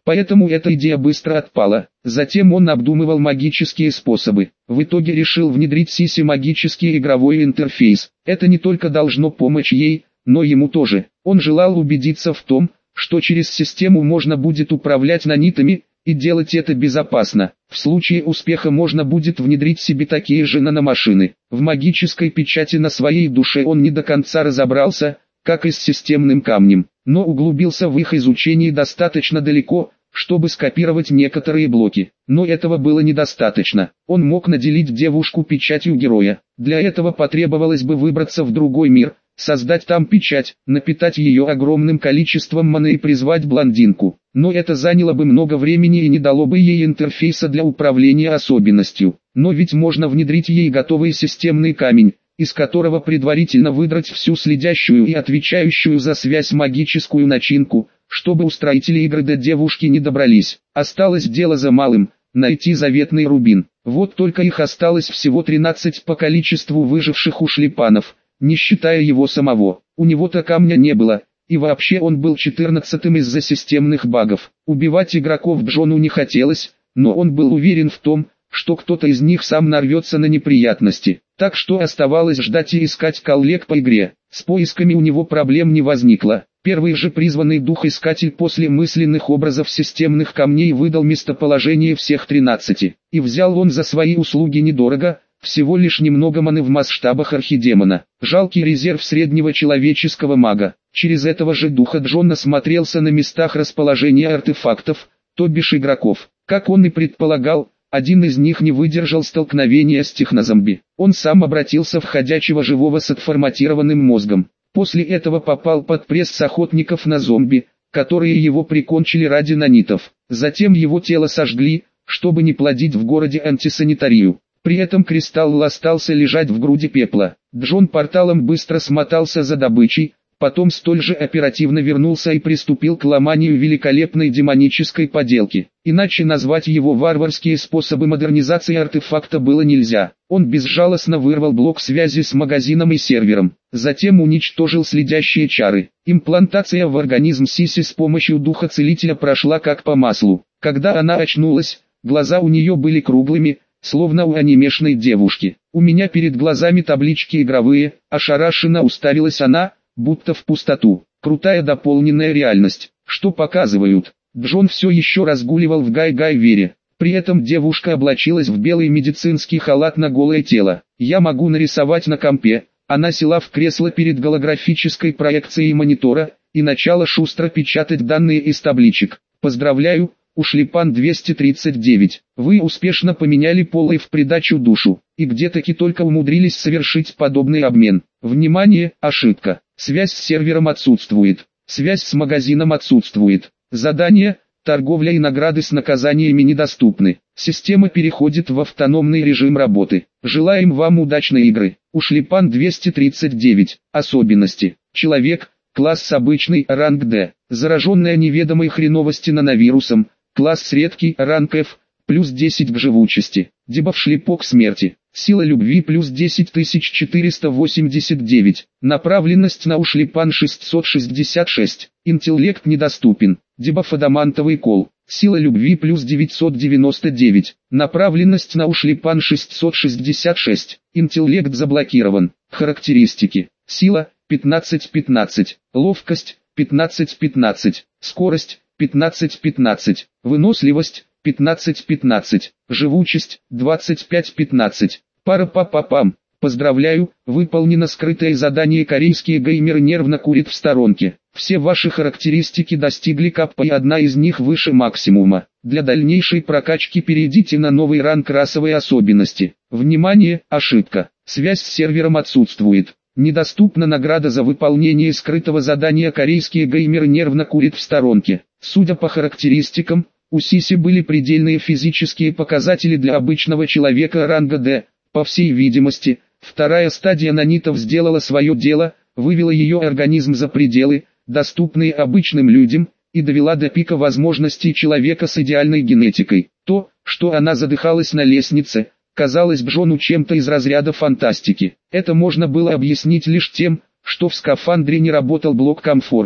Поэтому эта идея быстро отпала. Затем он обдумывал магические способы. В итоге решил внедрить Сиси магический игровой интерфейс. Это не только должно помочь ей, но ему тоже. Он желал убедиться в том, что через систему можно будет управлять нанитами, и делать это безопасно. В случае успеха можно будет внедрить себе такие же наномашины. В магической печати на своей душе он не до конца разобрался, как и с системным камнем, но углубился в их изучение достаточно далеко, чтобы скопировать некоторые блоки. Но этого было недостаточно. Он мог наделить девушку печатью героя. Для этого потребовалось бы выбраться в другой мир, создать там печать, напитать ее огромным количеством маны и призвать блондинку. Но это заняло бы много времени и не дало бы ей интерфейса для управления особенностью. Но ведь можно внедрить ей готовый системный камень, из которого предварительно выдрать всю следящую и отвечающую за связь магическую начинку, чтобы устроители игры до девушки не добрались. Осталось дело за малым – найти заветный рубин. Вот только их осталось всего тринадцать по количеству выживших ушлепанов, не считая его самого. У него-то камня не было, и вообще он был четырнадцатым из-за системных багов. Убивать игроков Джону не хотелось, но он был уверен в том, что кто-то из них сам нарвется на неприятности. Так что оставалось ждать и искать коллег по игре. С поисками у него проблем не возникло. Первый же призванный дух-искатель после мысленных образов системных камней выдал местоположение всех тринадцати. И взял он за свои услуги недорого, всего лишь немного маны в масштабах архидемона. Жалкий резерв среднего человеческого мага. Через этого же духа Джон осмотрелся на местах расположения артефактов, то бишь игроков. Как он и предполагал, один из них не выдержал столкновения с технозомби. Он сам обратился в ходячего живого с отформатированным мозгом. После этого попал под пресс охотников на зомби, которые его прикончили ради нанитов. Затем его тело сожгли, чтобы не плодить в городе антисанитарию. При этом кристалл остался лежать в груди пепла. Джон порталом быстро смотался за добычей, потом столь же оперативно вернулся и приступил к ломанию великолепной демонической поделки. Иначе назвать его варварские способы модернизации артефакта было нельзя. Он безжалостно вырвал блок связи с магазином и сервером. Затем уничтожил следящие чары. Имплантация в организм Сиси с помощью духа целителя прошла как по маслу. Когда она очнулась, глаза у нее были круглыми, словно у анимешной девушки. У меня перед глазами таблички игровые, ошарашенно уставилась она, будто в пустоту. Крутая дополненная реальность. Что показывают? Джон все еще разгуливал в Гай-Гай-Вере. При этом девушка облачилась в белый медицинский халат на голое тело. Я могу нарисовать на компе. Она села в кресло перед голографической проекцией монитора и начала шустро печатать данные из табличек. Поздравляю, Ушлепан двести тридцать девять. Вы успешно поменяли пол и в придачу душу. И где-таки только умудрились совершить подобный обмен. Внимание, ошибка. Связь с сервером отсутствует. Связь с магазином отсутствует. Задания, торговля и награды с наказаниями недоступны. Система переходит в автономный режим работы. Желаем вам удачной игры. Ушлепан двести тридцать девять. Особенности. Человек, класс обычный, ранг Д. Зараженная неведомой хреновости нановирусом. Класс редкий, ранг F, плюс десять к живучести. Дебаф шлепок смерти. Сила любви плюс десять тысяч четыреста восемьдесят девять. Направленность на ушлепан шестьсот шестьдесят шесть. Интеллект недоступен. Дебаф адамантовый кол. Сила любви плюс девятьсот девяносто девять. Направленность на ушлепан шестьсот шестьдесят шесть. Интеллект заблокирован. Характеристики. Сила пятнадцать пятнадцать. Ловкость пятнадцать пятнадцать. Скорость пятнадцать пятнадцать. Выносливость пятнадцать пятнадцать. Живучесть двадцать пять пятнадцать. Пара-па-па-пам. Поздравляю, выполнено скрытое задание. Корейские геймеры нервно курят в сторонке. Все ваши характеристики достигли капа и одна из них выше максимума. Для дальнейшей прокачки перейдите на новый ранг расовой особенности. Внимание, ошибка. Связь с сервером отсутствует. Недоступна награда за выполнение скрытого задания. Корейские геймеры нервно курят в сторонке. Судя по характеристикам, у Сиси были предельные физические показатели для обычного человека ранга D. По всей видимости, вторая стадия нанитов сделала свое дело, вывела ее организм за пределы, доступные обычным людям, и довела до пика возможностей человека с идеальной генетикой. То, что она задыхалась на лестнице, казалось Джону чем-то из разряда фантастики. Это можно было объяснить лишь тем, что в скафандре не работал блок комфорта.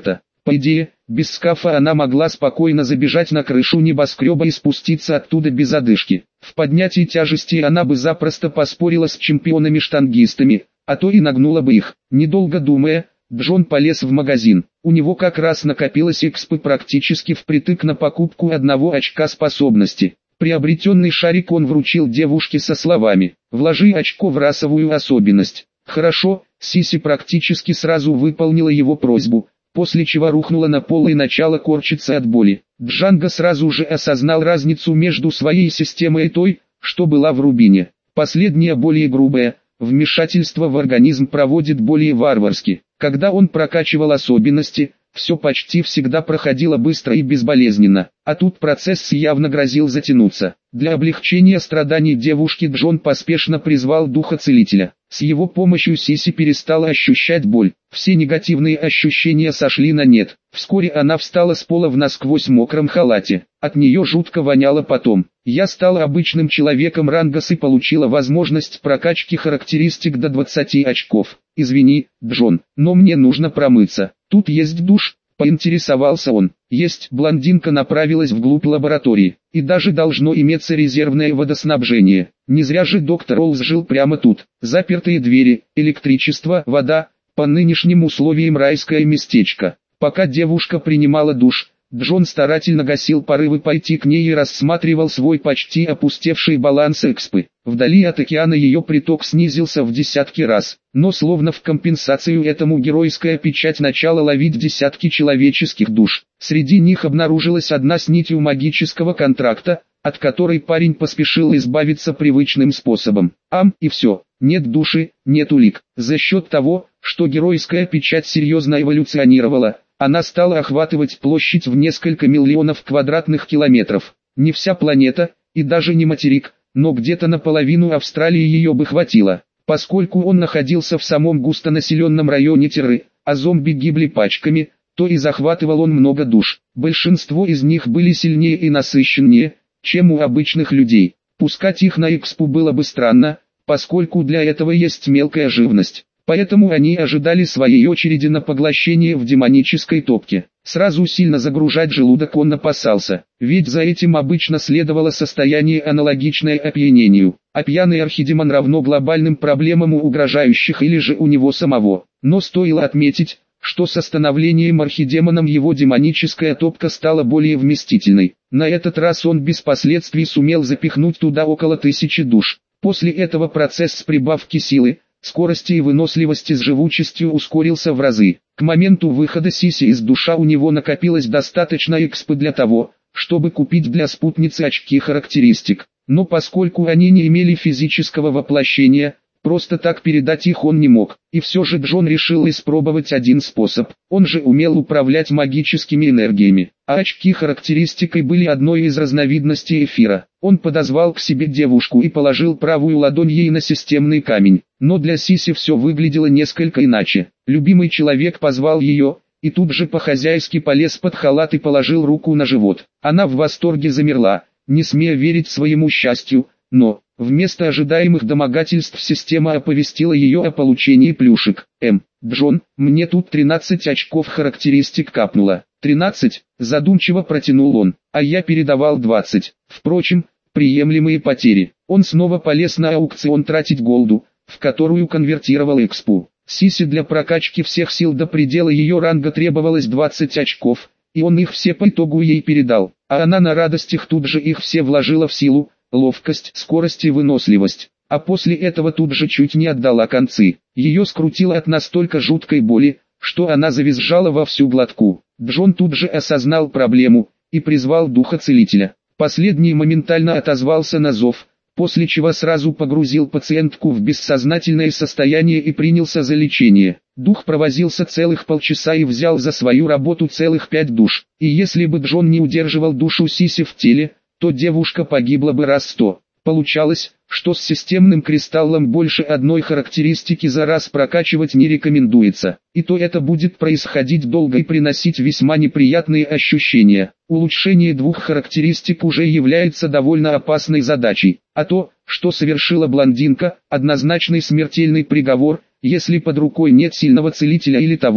По идее, без скафа она могла спокойно забежать на крышу небоскреба и спуститься оттуда без одышки. В поднятии тяжести она бы запросто поспорила с чемпионами-штангистами, а то и нагнула бы их. Недолго думая, Джон полез в магазин. У него как раз накопилось экспы практически впритык на покупку одного очка способности. Приобретенный шарик он вручил девушке со словами: «Вложи очко в расовую особенность». Хорошо, Сиси практически сразу выполнила его просьбу, после чего рухнула на пол и начала корчиться от боли. Джанго сразу же осознал разницу между своей системой и той, что была в Рубине. Последняя более грубая, вмешательство в организм проводит более варварски. Когда он прокачивал особенности, все почти всегда проходило быстро и безболезненно, а тут процесс явно грозил затянуться. Для облегчения страданий девушки Джон поспешно призвал духа целителя. С его помощью Сиси перестала ощущать боль. Все негативные ощущения сошли на нет. Вскоре она встала с пола в насквозь мокром халате. От нее жутко воняло потом. Я стала обычным человеком Рангас и получила возможность прокачки характеристик до двадцати очков. Извини, Джон, но мне нужно промыться. Тут есть душ? Поинтересовался он. Есть. Блондинка направилась вглубь лаборатории. И даже должно иметься резервное водоснабжение. Не зря же доктор Олс жил прямо тут. Запертые двери, электричество, вода. По нынешним условиям райское местечко. Пока девушка принимала душ, Джон старательно гасил порывы пойти к ней и рассматривал свой почти опустевший баланс экспы. Вдали от океана ее приток снизился в десятки раз, но словно в компенсацию этому геройская печать начала ловить десятки человеческих душ. Среди них обнаружилась одна с нитью магического контракта, от которой парень поспешил избавиться привычным способом. Ам, и все, нет души, нет улик. За счет того, что геройская печать серьезно эволюционировала, она стала охватывать площадь в несколько миллионов квадратных километров. Не вся планета, и даже не материк, но где-то наполовину Австралии ее бы хватило. Поскольку он находился в самом густонаселенном районе Терры, а зомби гибли пачками, то и захватывал он много душ. Большинство из них были сильнее и насыщеннее, чем у обычных людей. Пускать их на экспу было бы странно, поскольку для этого есть мелкая живность. Поэтому они ожидали своей очереди на поглощение в демонической топке. Сразу сильно загружать желудок он опасался, ведь за этим обычно следовало состояние аналогичное опьянению. А пьяный архидемон равно глобальным проблемам у угрожающих или же у него самого. Но стоило отметить, что со становлением архидемоном его демоническая топка стала более вместительной. На этот раз он без последствий сумел запихнуть туда около тысячи душ. После этого процесс прибавки силы, скорости и выносливости с живучестью ускорился в разы. К моменту выхода Сиси из душа у него накопилось достаточно экспы для того, чтобы купить для спутницы очки характеристик. Но поскольку они не имели физического воплощения, просто так передать их он не мог. И все же Джон решил испробовать один способ. Он же умел управлять магическими энергиями. А очки характеристикой были одной из разновидностей эфира. Он подозвал к себе девушку и положил правую ладонь ей на системный камень. Но для Сиси все выглядело несколько иначе. Любимый человек позвал ее, и тут же по-хозяйски полез под халат и положил руку на живот. Она в восторге замерла, не смея верить своему счастью, но, вместо ожидаемых домогательств система оповестила ее о получении плюшек. М. Джон, мне тут тринадцать очков характеристик капнуло. тринадцать, задумчиво протянул он, а я передавал двадцать. Впрочем, приемлемые потери. Он снова полез на аукцион тратить голду, в которую конвертировал экспу. Сиси для прокачки всех сил до предела ее ранга требовалось двадцать очков, и он их все по итогу ей передал, а она на радостях тут же их все вложила в силу, ловкость, скорость и выносливость, а после этого тут же чуть не отдала концы. Ее скрутило от настолько жуткой боли, что она завизжала во всю глотку. Джон тут же осознал проблему и призвал духа целителя. Последний моментально отозвался на зов, после чего сразу погрузил пациентку в бессознательное состояние и принялся за лечение. Дух провозился целых полчаса и взял за свою работу целых пять душ. И если бы Джон не удерживал душу Сиси в теле, то девушка погибла бы раз сто. Получалось, что с системным кристаллом больше одной характеристики за раз прокачивать не рекомендуется. И то это будет происходить долго и приносить весьма неприятные ощущения. Улучшение двух характеристик уже является довольно опасной задачей. А то, что совершила блондинка, однозначный смертельный приговор, если под рукой нет сильного целителя или того,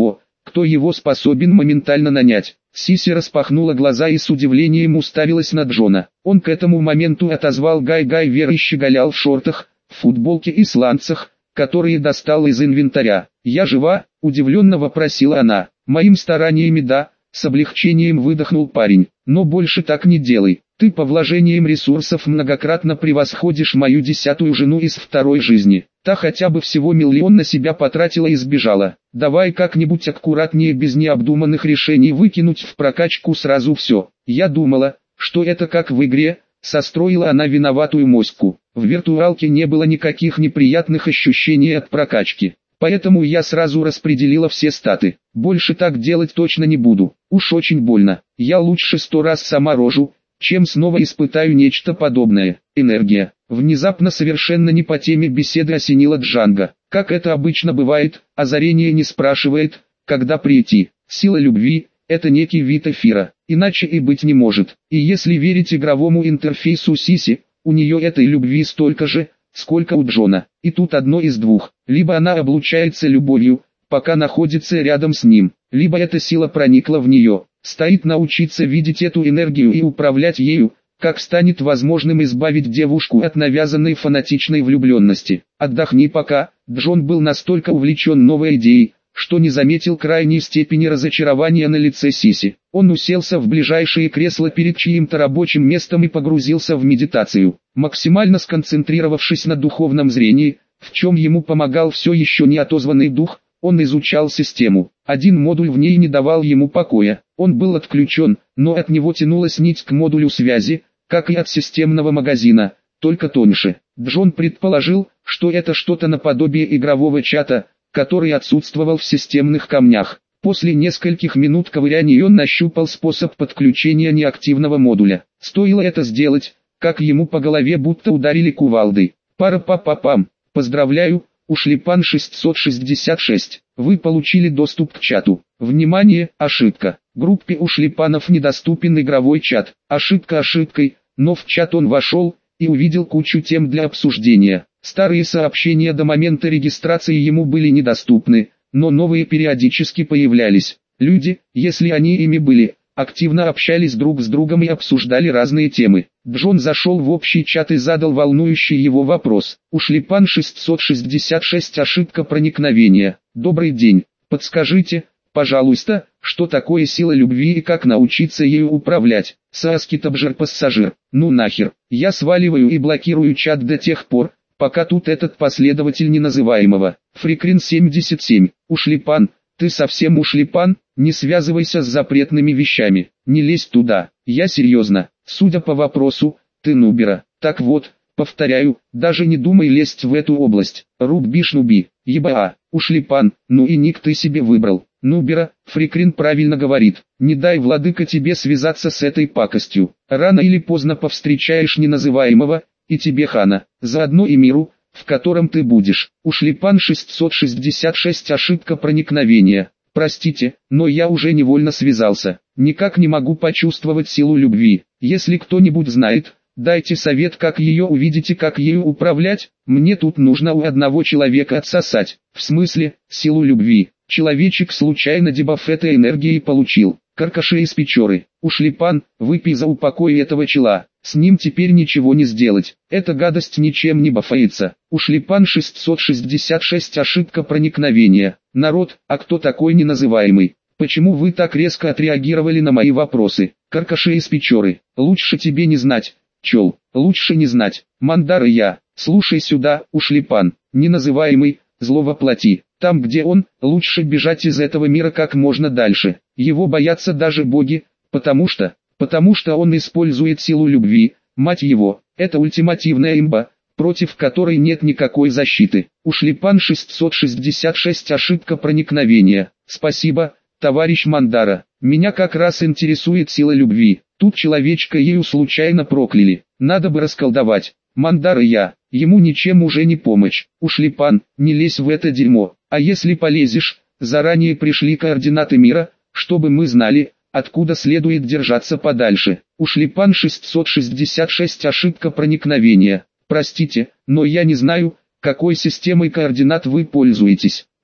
кто его способен моментально нанять. Сиси распахнула глаза и с удивлением уставилась на Джона. Он к этому моменту отозвал Гай-Гай Вер и щеголял в шортах, в футболке и сланцах, которые достал из инвентаря. «Я жива?» – удивленно вопросила она. «Моим стараниями да», – с облегчением выдохнул парень. «Но больше так не делай. Ты по вложениям ресурсов многократно превосходишь мою десятую жену из второй жизни. Та хотя бы всего миллион на себя потратила и сбежала. Давай как-нибудь аккуратнее, без необдуманных решений, выкинуть в прокачку сразу все. Я думала, что это как в игре», — состроила она виноватую моську. «В виртуалке не было никаких неприятных ощущений от прокачки. Поэтому я сразу распределила все статы. Больше так делать точно не буду. Уж очень больно. Я лучше сто раз сама рожу, чем снова испытаю нечто подобное. Энергия». Внезапно совершенно не по теме беседы осенила Джанго. Как это обычно бывает, озарение не спрашивает, когда прийти. Сила любви – это некий вид эфира, иначе и быть не может. И если верить игровому интерфейсу Сиси, у нее этой любви столько же, сколько у Джона. И тут одно из двух. Либо она облучается любовью, пока находится рядом с ним, либо эта сила проникла в нее. Стоит научиться видеть эту энергию и управлять ею, как станет возможным избавить девушку от навязанной фанатичной влюбленности. «Отдохни пока». Джон был настолько увлечен новой идеей, что не заметил крайней степени разочарования на лице Сиси. Он уселся в ближайшее кресло перед чьим-то рабочим местом и погрузился в медитацию, максимально сконцентрировавшись на духовном зрении, в чем ему помогал все еще не отозванный дух. Он изучал систему. Один модуль в ней не давал ему покоя. Он был отключен, но от него тянулась нить к модулю связи, как и от системного магазина, только тоньше. Джон предположил, что это что-то наподобие игрового чата, который отсутствовал в системных камнях. После нескольких минут ковыряний он нащупал способ подключения неактивного модуля. Стоило это сделать, как ему по голове будто ударили кувалдой. Пара-па-па-пам. Поздравляю, Ушлепан шестьсот шестьдесят шесть. Вы получили доступ к чату. Внимание, ошибка. Группе ушлепанов недоступен игровой чат. Ошибка ошибкой, но в чат он вошел и увидел кучу тем для обсуждения. Старые сообщения до момента регистрации ему были недоступны, но новые периодически появлялись. Люди, если они ими были, активно общались друг с другом и обсуждали разные темы. Джон зашел в общий чат и задал волнующий его вопрос. Ушлепан шестьсот шестьдесят шесть. Ошибка проникновения. Добрый день. Подскажите, пожалуйста, что такое сила любви и как научиться ею управлять? Сааскитабжер-пассажир. Ну нахер. Я сваливаю и блокирую чат до тех пор, пока тут этот последователь неназываемого. Фрикрин семьдесят семь. Ушлепан. Ты совсем ушлепан? Не связывайся с запретными вещами, не лезь туда. Я серьезно. Судя по вопросу, ты нубера. Так вот, повторяю, даже не думай лезть в эту область. Руб-биш-нуби. Еба, ушлепан, ну и ник ты себе выбрал. Нубера, Фрикрин правильно говорит. Не дай, владыка, тебе связаться с этой пакостью. Рано или поздно повстречаешь неназываемого, и тебе хана. Заодно и миру, в котором ты будешь. Ушлепан шестьсот шестьдесят шесть. Ошибка проникновения. Простите, но я уже невольно связался. Никак не могу почувствовать силу любви. Если кто-нибудь знает, дайте совет, как ее увидеть и как ею управлять. Мне тут нужно у одного человека отсосать. В смысле, силу любви. Человечек случайно дебаф этой энергии получил. Каркаши из Печоры. Ушлепан, выпей за упокой этого чела. С ним теперь ничего не сделать. Эта гадость ничем не бафается. Ушлепан шестьсот шестьдесят шесть. Ошибка проникновения. Народ, а кто такой неназываемый? Почему вы так резко отреагировали на мои вопросы? Каркаши из Печоры. Лучше тебе не знать, чел. Лучше не знать. Мандар и я. Слушай сюда, ушлепан. Неназываемый, зло воплоти. Там, где он, лучше бежать из этого мира как можно дальше. Его боятся даже боги, потому что... Потому что он использует силу любви, мать его. Это ультимативная имба, против которой нет никакой защиты. Ушлепан шестьсот шестьдесят шесть. Ошибка проникновения. Спасибо, товарищ Мандара. Меня как раз интересует сила любви. Тут человечка ею случайно прокляли. Надо бы расколдовать. Мандар и я. Ему ничем уже не помочь. Ушлепан, не лезь в это дерьмо. А если полезешь, заранее пришли координаты мира, чтобы мы знали, откуда следует держаться подальше. Ушлепан шестьсот шестьдесят шесть. Ошибка проникновения. Простите, но я не знаю, какой системой координат вы пользуетесь.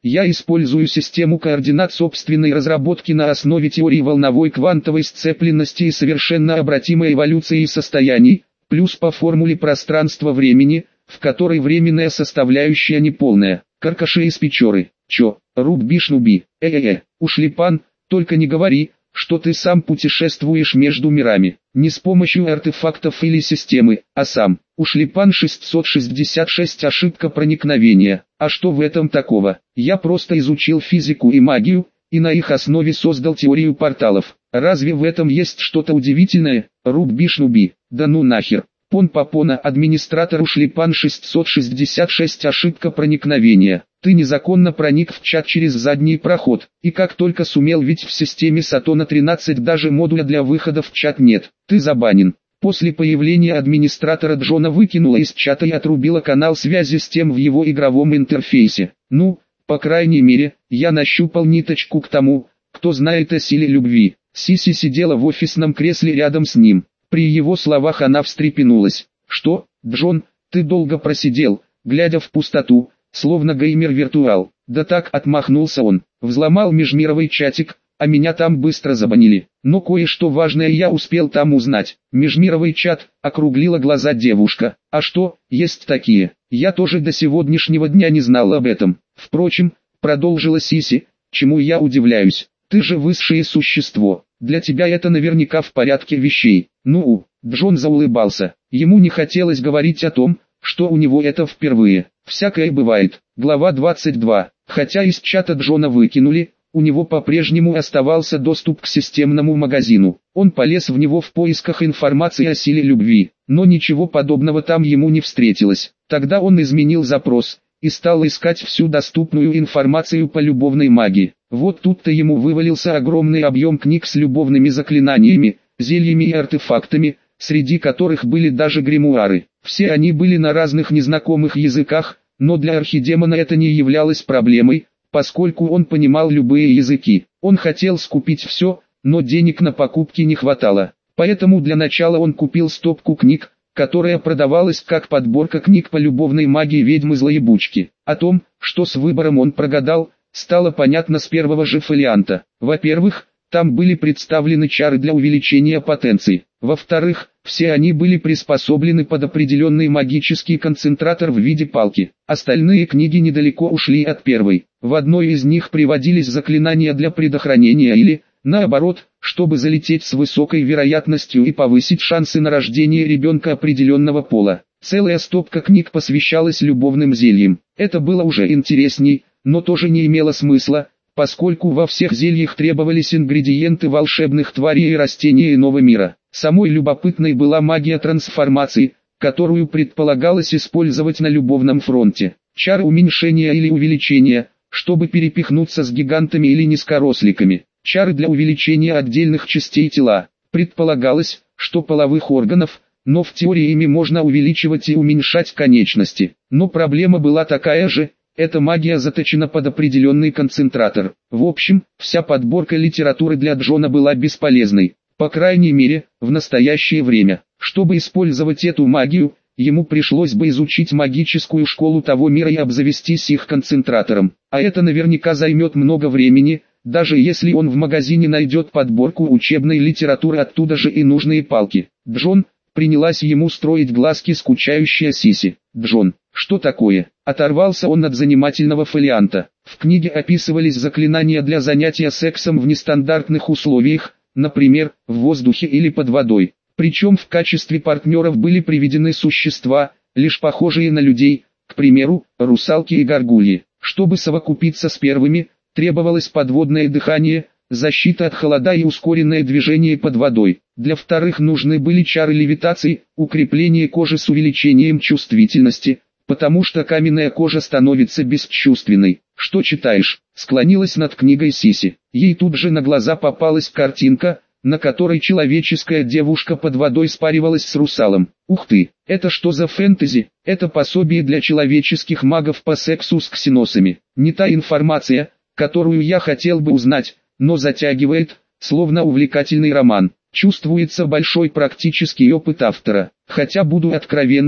Я использую систему координат собственной разработки на основе теории волновой квантовой сцепленности и совершенно обратимой эволюции состояний, плюс по формуле пространства-времени, в которой временная составляющая неполная. Каркаши из Печоры. Чё, Руб-Бишнуби, э-э-э, Ушлепан, только не говори, что ты сам путешествуешь между мирами, не с помощью артефактов или системы, а сам. Ушлепан шестьсот шестьдесят шесть ошибка проникновения. А что в этом такого? Я просто изучил физику и магию, и на их основе создал теорию порталов. Разве в этом есть что-то удивительное? Руб-Бишнуби, да ну нахер. Пон-попона, администратор Ушлепан шестьсот шестьдесят шесть ошибка проникновения. Ты незаконно проник в чат через задний проход, и как только сумел, ведь в системе Сатона тринадцать даже модуля для выхода в чат нет. Ты забанен. После появления администратора Джона выкинула из чата и отрубила канал связи с тем в его игровом интерфейсе. Ну, по крайней мере, я нащупал ниточку к тому, кто знает о силе любви. Сиси сидела в офисном кресле рядом с ним. При его словах она встрепенулась. «Что, Джон, ты долго просидел, глядя в пустоту, словно геймер-виртуал?» «Да так», — отмахнулся он, — «взломал межмировой чатик, а меня там быстро забанили. Но кое-что важное я успел там узнать». «Межмировой чат», — округлила глаза девушка. «А что, есть такие? Я тоже до сегодняшнего дня не знал об этом. Впрочем», — продолжила Сиси, — «чему я удивляюсь? Ты же высшее существо. Для тебя это наверняка в порядке вещей». «Ну-у», — Джон заулыбался. Ему не хотелось говорить о том, что у него это впервые. Всякое бывает. Глава двадцать два. Хотя из чата Джона выкинули, у него по-прежнему оставался доступ к системному магазину. Он полез в него в поисках информации о силе любви, но ничего подобного там ему не встретилось. Тогда он изменил запрос и стал искать всю доступную информацию по любовной магии. Вот тут-то ему вывалился огромный объем книг с любовными заклинаниями, зельями и артефактами, среди которых были даже гримуары. Все они были на разных незнакомых языках, но для архидемона это не являлось проблемой, поскольку он понимал любые языки. Он хотел скупить все, но денег на покупки не хватало. Поэтому для начала он купил стопку книг, которая продавалась как подборка книг по любовной магии ведьмы-злоебучки. О том, что с выбором он прогадал, стало понятно с первого же фолианта. Во-первых, там были представлены чары для увеличения потенции. Во-вторых, все они были приспособлены под определенный магический концентратор в виде палки. Остальные книги недалеко ушли от первой. В одной из них приводились заклинания для предохранения или, наоборот, чтобы залететь с высокой вероятностью и повысить шансы на рождение ребенка определенного пола. Целая стопка книг посвящалась любовным зельям. Это было уже интересней, но тоже не имело смысла, поскольку во всех зельях требовались ингредиенты волшебных тварей и растений иного мира. Самой любопытной была магия трансформации, которую предполагалось использовать на любовном фронте. Чары уменьшения или увеличения, чтобы перепихнуться с гигантами или низкоросликами. Чары для увеличения отдельных частей тела. Предполагалось, что половых органов, но в теории ими можно увеличивать и уменьшать конечности. Но проблема была такая же. Эта магия заточена под определенный концентратор. В общем, вся подборка литературы для Джона была бесполезной. По крайней мере, в настоящее время. Чтобы использовать эту магию, ему пришлось бы изучить магическую школу того мира и обзавестись их концентратором. А это наверняка займет много времени, даже если он в магазине найдет подборку учебной литературы, оттуда же и нужные палки. Джон, принялась ему строить глазки скучающая Сиси. «Джон, что такое?» Оторвался он от занимательного фолианта. В книге описывались заклинания для занятия сексом в нестандартных условиях, например, в воздухе или под водой. Причем в качестве партнеров были приведены существа, лишь похожие на людей, к примеру, русалки и горгульи. Чтобы совокупиться с первыми, требовалось подводное дыхание, защита от холода и ускоренное движение под водой. Для вторых нужны были чары левитации, укрепление кожи с увеличением чувствительности, потому что каменная кожа становится бесчувственной. «Что читаешь?» — склонилась над книгой Сиси. Ей тут же на глаза попалась картинка, на которой человеческая девушка под водой спаривалась с русалом. «Ух ты, это что за фэнтези?» «Это пособие для человеческих магов по сексу с ксеносами. Не та информация, которую я хотел бы узнать, но затягивает, словно увлекательный роман. Чувствуется большой практический опыт автора. Хотя буду откровенным,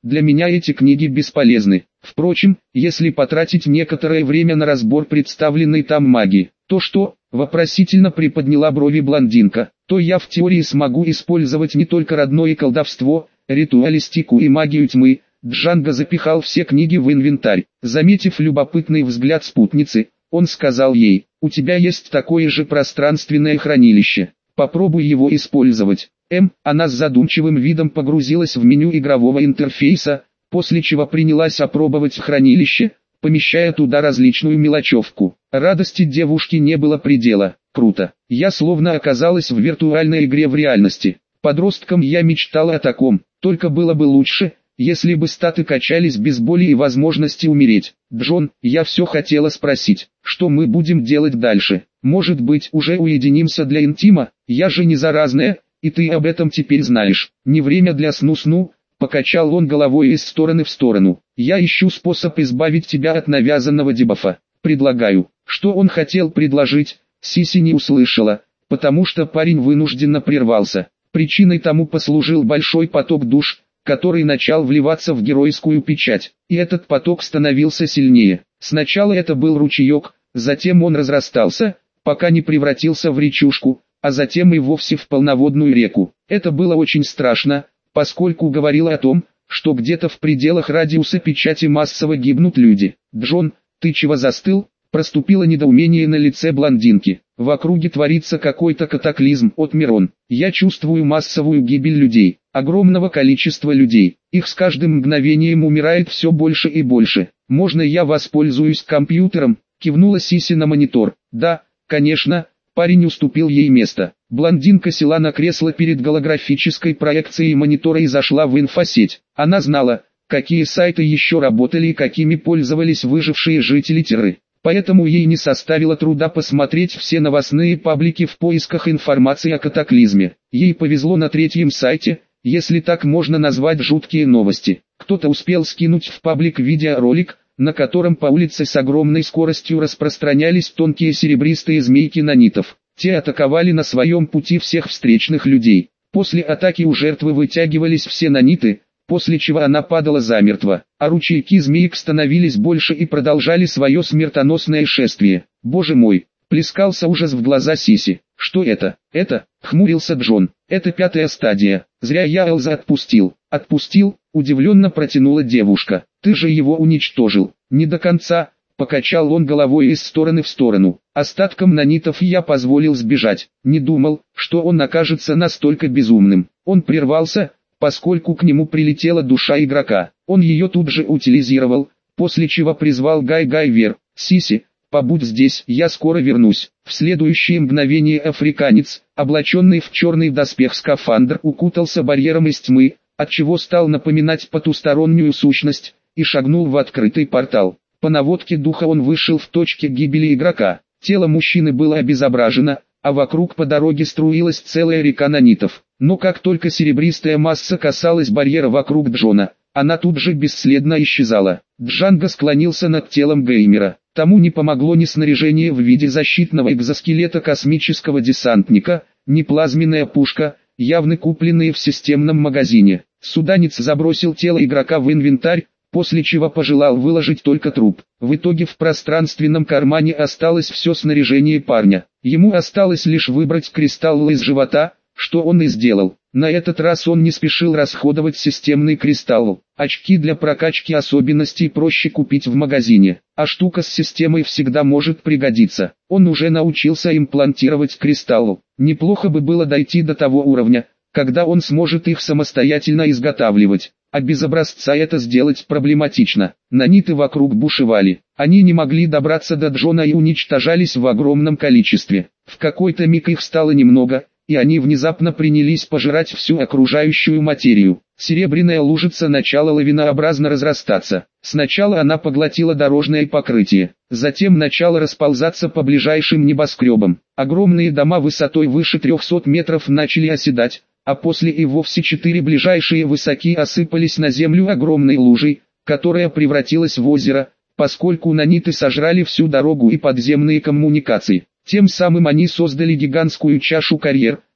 Для меня эти книги бесполезны. Впрочем, если потратить некоторое время на разбор представленной там магии, то что? Вопросительно приподняла брови блондинка. То я в теории смогу использовать не только родное колдовство, ритуалистику и магию тьмы. Джанго запихал все книги в инвентарь. Заметив любопытный взгляд спутницы, он сказал ей: «У тебя есть такое же пространственное хранилище. Попробуй его использовать». М. Она с задумчивым видом погрузилась в меню игрового интерфейса, после чего принялась опробовать хранилище, помещая туда различную мелочевку. Радости девушки не было предела. Круто. Я словно оказалась в виртуальной игре в реальности. Подростком я мечтала о таком, только было бы лучше, если бы статы качались без боли и возможности умереть. Джон, я все хотела спросить, что мы будем делать дальше? Может быть, уже уединимся для интима? Я же не заразная, и ты об этом теперь знаешь. Не время для сну-сну, покачал он головой из стороны в сторону. Я ищу способ избавить тебя от навязанного дебафа. Предлагаю. Что он хотел предложить, Сиси не услышала, потому что парень вынужденно прервался. Причиной тому послужил большой поток душ, который начал вливаться в геройскую печать, и этот поток становился сильнее. Сначала это был ручеек, затем он разрастался, пока не превратился в речушку, а затем и вовсе в полноводную реку. Это было очень страшно, поскольку говорило о том, что где-то в пределах радиуса печати массово гибнут люди. «Джон, ты чего застыл?» Проступило недоумение на лице блондинки. В округе творится какой-то катаклизм, отмер он. Я чувствую массовую гибель людей, огромного количества людей. Их с каждым мгновением умирает все больше и больше. Можно я воспользуюсь компьютером? Кивнула Сиси на монитор. Да, конечно. Парень уступил ей место. Блондинка села на кресло перед голографической проекцией монитора и зашла в инфосеть. Она знала, какие сайты еще работали и какими пользовались выжившие жители Терры. Поэтому ей не составило труда посмотреть все новостные паблики в поисках информации о катаклизме. Ей повезло на третьем сайте, если так можно назвать жуткие новости. Кто-то успел скинуть в паблик видеоролик, на котором по улице с огромной скоростью распространялись тонкие серебристые змейки нанитов. Те атаковали на своем пути всех встречных людей. После атаки у жертвы вытягивались все наниты, после чего она падала замертво, а ручейки змеек становились больше и продолжали свое смертоносное шествие. «Боже мой!» — плескался ужас в глаза Сиси. «Что это? Это?» — хмурился Джон. «Это пятая стадия. Зря я Элза отпустил». «Отпустил?» — удивленно протянула девушка. «Ты же его уничтожил». «Не до конца», — покачал он головой из стороны в сторону. «Остаткам нанитов я позволил сбежать. Не думал, что он окажется настолько безумным». Он прервался, поскольку к нему прилетела душа игрока. Он ее тут же утилизировал, после чего призвал Гай-Гайвер. «Сиси, побудь здесь, я скоро вернусь». В следующее мгновение африканец, облаченный в черный доспех-скафандр, укутался барьером из тьмы, отчего стал напоминать потустороннюю сущность, и шагнул в открытый портал. По наводке духа он вышел в точке гибели игрока. Тело мужчины было обезображено, а вокруг по дороге струилась целая река нанитов. Но как только серебристая масса касалась барьера вокруг Джона, она тут же бесследно исчезала. Джанго склонился над телом геймера. Тому не помогло ни снаряжение в виде защитного экзоскелета космического десантника, ни плазменная пушка, явно купленные в системном магазине. Суданец забросил тело игрока в инвентарь, после чего пожелал выложить только труп. В итоге в пространственном кармане осталось все снаряжение парня. Ему осталось лишь выбрать кристалл из живота, что он и сделал. На этот раз он не спешил расходовать системный кристалл. Очки для прокачки особенностей проще купить в магазине, а штука с системой всегда может пригодиться. Он уже научился имплантировать кристалл. Неплохо бы было дойти до того уровня, когда он сможет их самостоятельно изготавливать. А без образца это сделать проблематично. Наниты вокруг бушевали. Они не могли добраться до Джона и уничтожались в огромном количестве. В какой-то миг их стало немного, и они внезапно принялись пожирать всю окружающую материю. Серебряная лужица начала лавинообразно разрастаться. Сначала она поглотила дорожное покрытие, затем начала расползаться по ближайшим небоскребам. Огромные дома высотой выше трехсот метров начали оседать, а после и вовсе четыре ближайшие высоки осыпались на землю огромной лужей, которая превратилась в озеро, поскольку наниты сожрали всю дорогу и подземные коммуникации. Тем самым они создали гигантскую чашу карьер,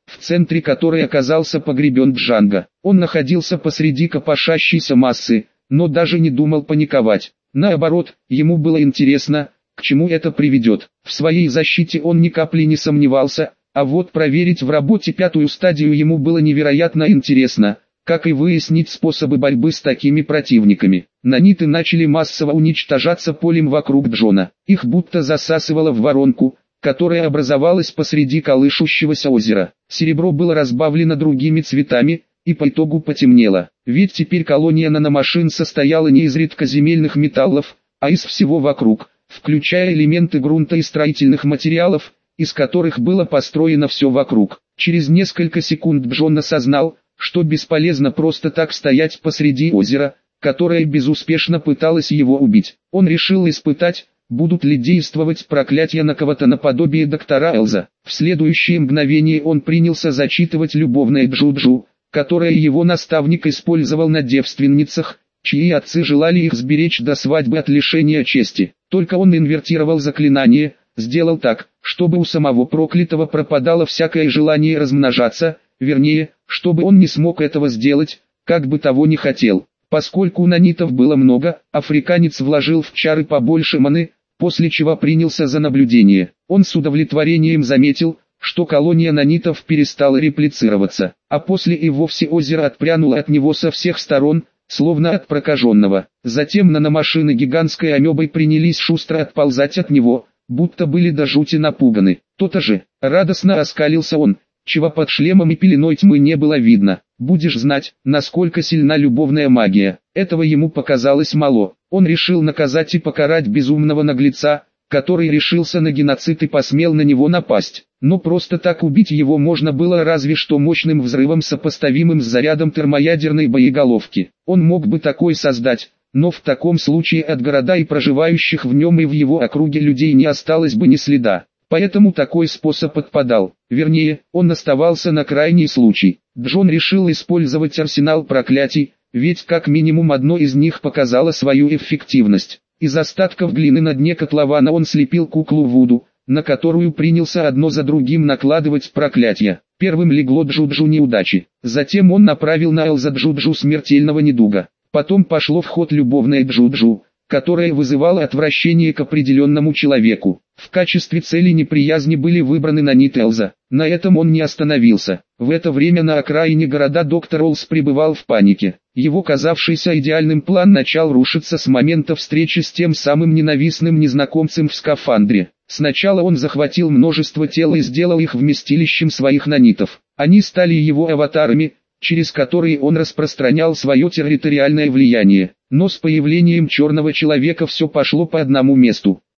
в центре которой оказался погребен Джанго. Он находился посреди копошащейся массы, но даже не думал паниковать. Наоборот, ему было интересно, к чему это приведет. В своей защите он ни капли не сомневался, а вот проверить в работе пятую стадию ему было невероятно интересно, как и выяснить способы борьбы с такими противниками. Наниты начали массово уничтожаться полем вокруг Джона. Их будто засасывало в воронку, которая образовалась посреди колышущегося озера. Серебро было разбавлено другими цветами, и по итогу потемнело. Ведь теперь колония наномашин состояла не из редкоземельных металлов, а из всего вокруг, включая элементы грунта и строительных материалов, из которых было построено все вокруг. Через несколько секунд Джон осознал, что бесполезно просто так стоять посреди озера, которое безуспешно пыталось его убить. Он решил испытать, будут ли действовать проклятия на кого-то наподобие доктора Элза. В следующее мгновение он принялся зачитывать любовное джуджу, которое его наставник использовал на девственницах, чьи отцы желали их сберечь до свадьбы от лишения чести. Только он инвертировал заклинание, сделал так, чтобы у самого проклятого пропадало всякое желание размножаться, вернее, чтобы он не смог этого сделать, как бы того ни хотел. Поскольку нанитов было много, африканец вложил в чары побольше маны, после чего принялся за наблюдение. Он с удовлетворением заметил, что колония нанитов перестала реплицироваться, а после и вовсе озеро отпрянуло от него со всех сторон, словно от прокаженного. Затем наномашины гигантской амебой принялись шустро отползать от него, будто были до жути напуганы. То-то же, радостно оскалился он, чего под шлемом и пеленой тьмы не было видно. Будешь знать, насколько сильна любовная магия. Этого ему показалось мало. Он решил наказать и покарать безумного наглеца, который решился на геноцид и посмел на него напасть. Но просто так убить его можно было разве что мощным взрывом, сопоставимым с зарядом термоядерной боеголовки. Он мог бы такой создать, но в таком случае от города и проживающих в нем и в его округе людей не осталось бы ни следа. Поэтому такой способ отпадал. Вернее, он оставался на крайний случай. Джон решил использовать арсенал проклятий, ведь как минимум одно из них показало свою эффективность. Из остатков глины на дне котлована он слепил куклу Вуду, на которую принялся одно за другим накладывать проклятия. Первым легло Джуджу неудачи. Затем он направил на Элза Джуджу смертельного недуга. Потом пошло в ход любовное Джуджу, которое вызывало отвращение к определенному человеку. В качестве цели неприязни были выбраны нанит Элза. На этом он не остановился. В это время на окраине города доктор Олс пребывал в панике. Его казавшийся идеальным план начал рушиться с момента встречи с тем самым ненавистным незнакомцем в скафандре. Сначала он захватил множество тел и сделал их вместилищем своих нанитов. Они стали его аватарами, через которые он распространял свое территориальное влияние. Но с появлением черного человека все пошло по одному месту.